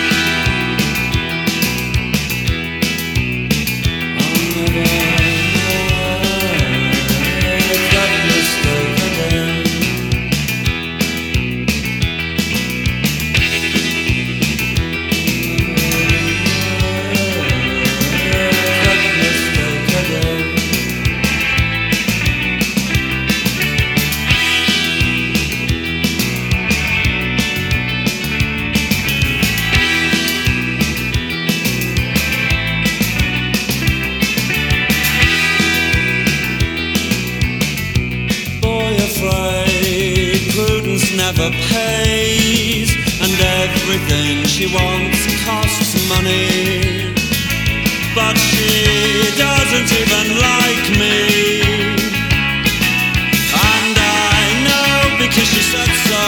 Never pays, and everything she wants costs money. But she doesn't even like me, and I know because she said so.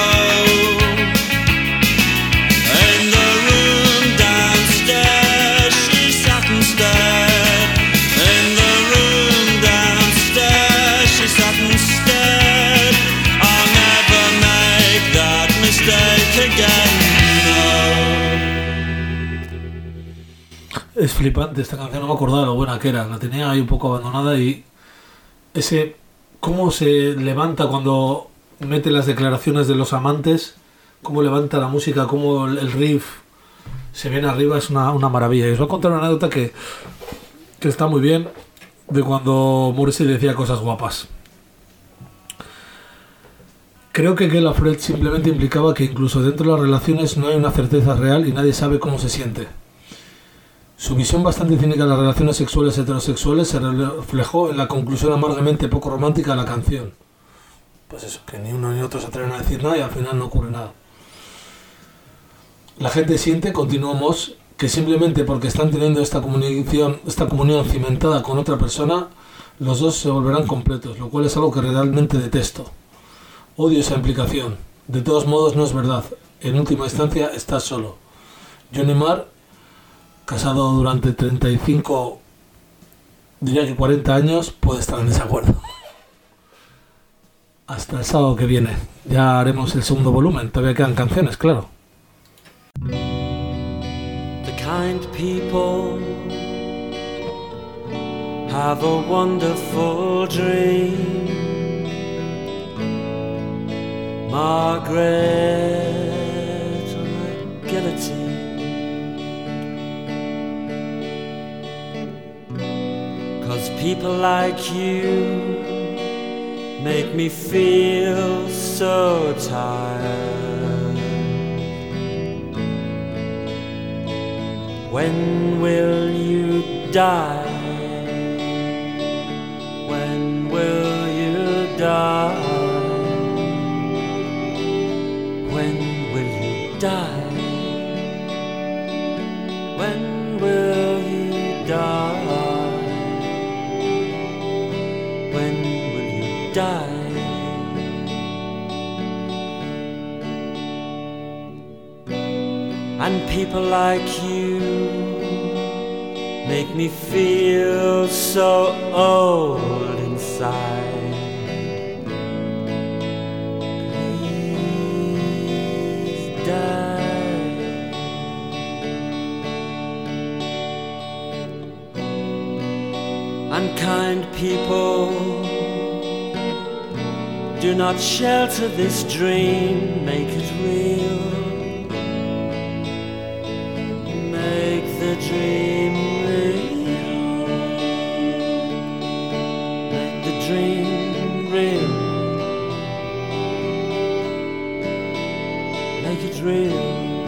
In the room downstairs she sat and stared. In the room downstairs she sat and stared. I'll never make that mistake again, no. Es flipante esta canción, no me acordaba de lo buena que era. La tenía ahí un poco abandonada y ese cómo se levanta cuando mete las declaraciones de los amantes, cómo levanta la música, cómo el riff se viene arriba, es una maravilla. Y os voy a contar una anécdota que está muy bien, de cuando Morrissey decía cosas guapas. Creo que Gela Fred simplemente implicaba que incluso dentro de las relaciones no hay una certeza real y nadie sabe cómo se siente. Su visión bastante cínica de las relaciones sexuales heterosexuales se reflejó en la conclusión amargamente poco romántica de la canción. Pues eso, que ni uno ni otro se atreven a decir nada y al final no ocurre nada. La gente siente, continuó Moss, que simplemente porque están teniendo esta comunión cimentada con otra persona, los dos se volverán completos, lo cual es algo que realmente detesto. Odio esa implicación. De todos modos no es verdad. En última instancia estás solo. Johnny Marr, casado durante 35, diría que 40 años, puede estar en desacuerdo. Hasta el sábado que viene. Ya haremos el segundo volumen. Todavía quedan canciones, claro. The kind people have a wonderful dream. Margaret on a guillotine. 'Cause people like you make me feel so tired. When will you die? When will you die? When will you die? When will you die? When will you die? And people like you make me feel so old inside. Unkind people, do not shelter this dream, make it real. Make the dream real. Make the dream real. Make it real.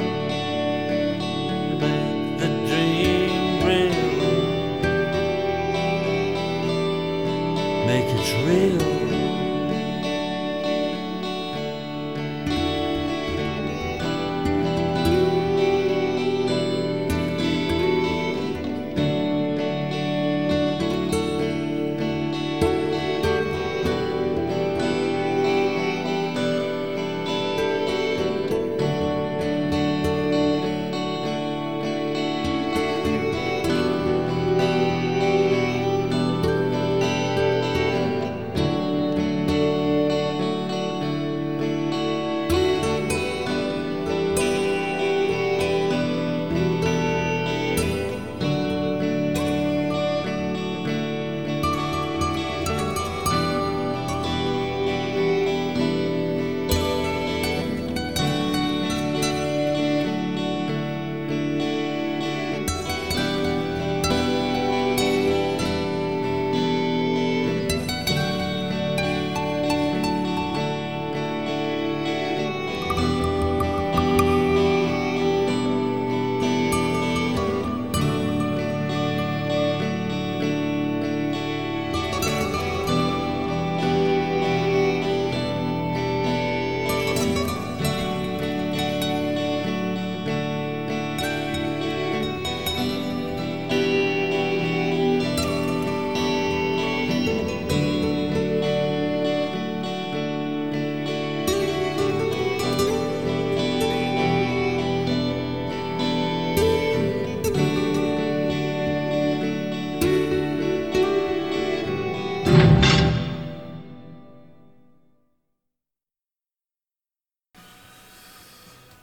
Make the dream real. Make it real.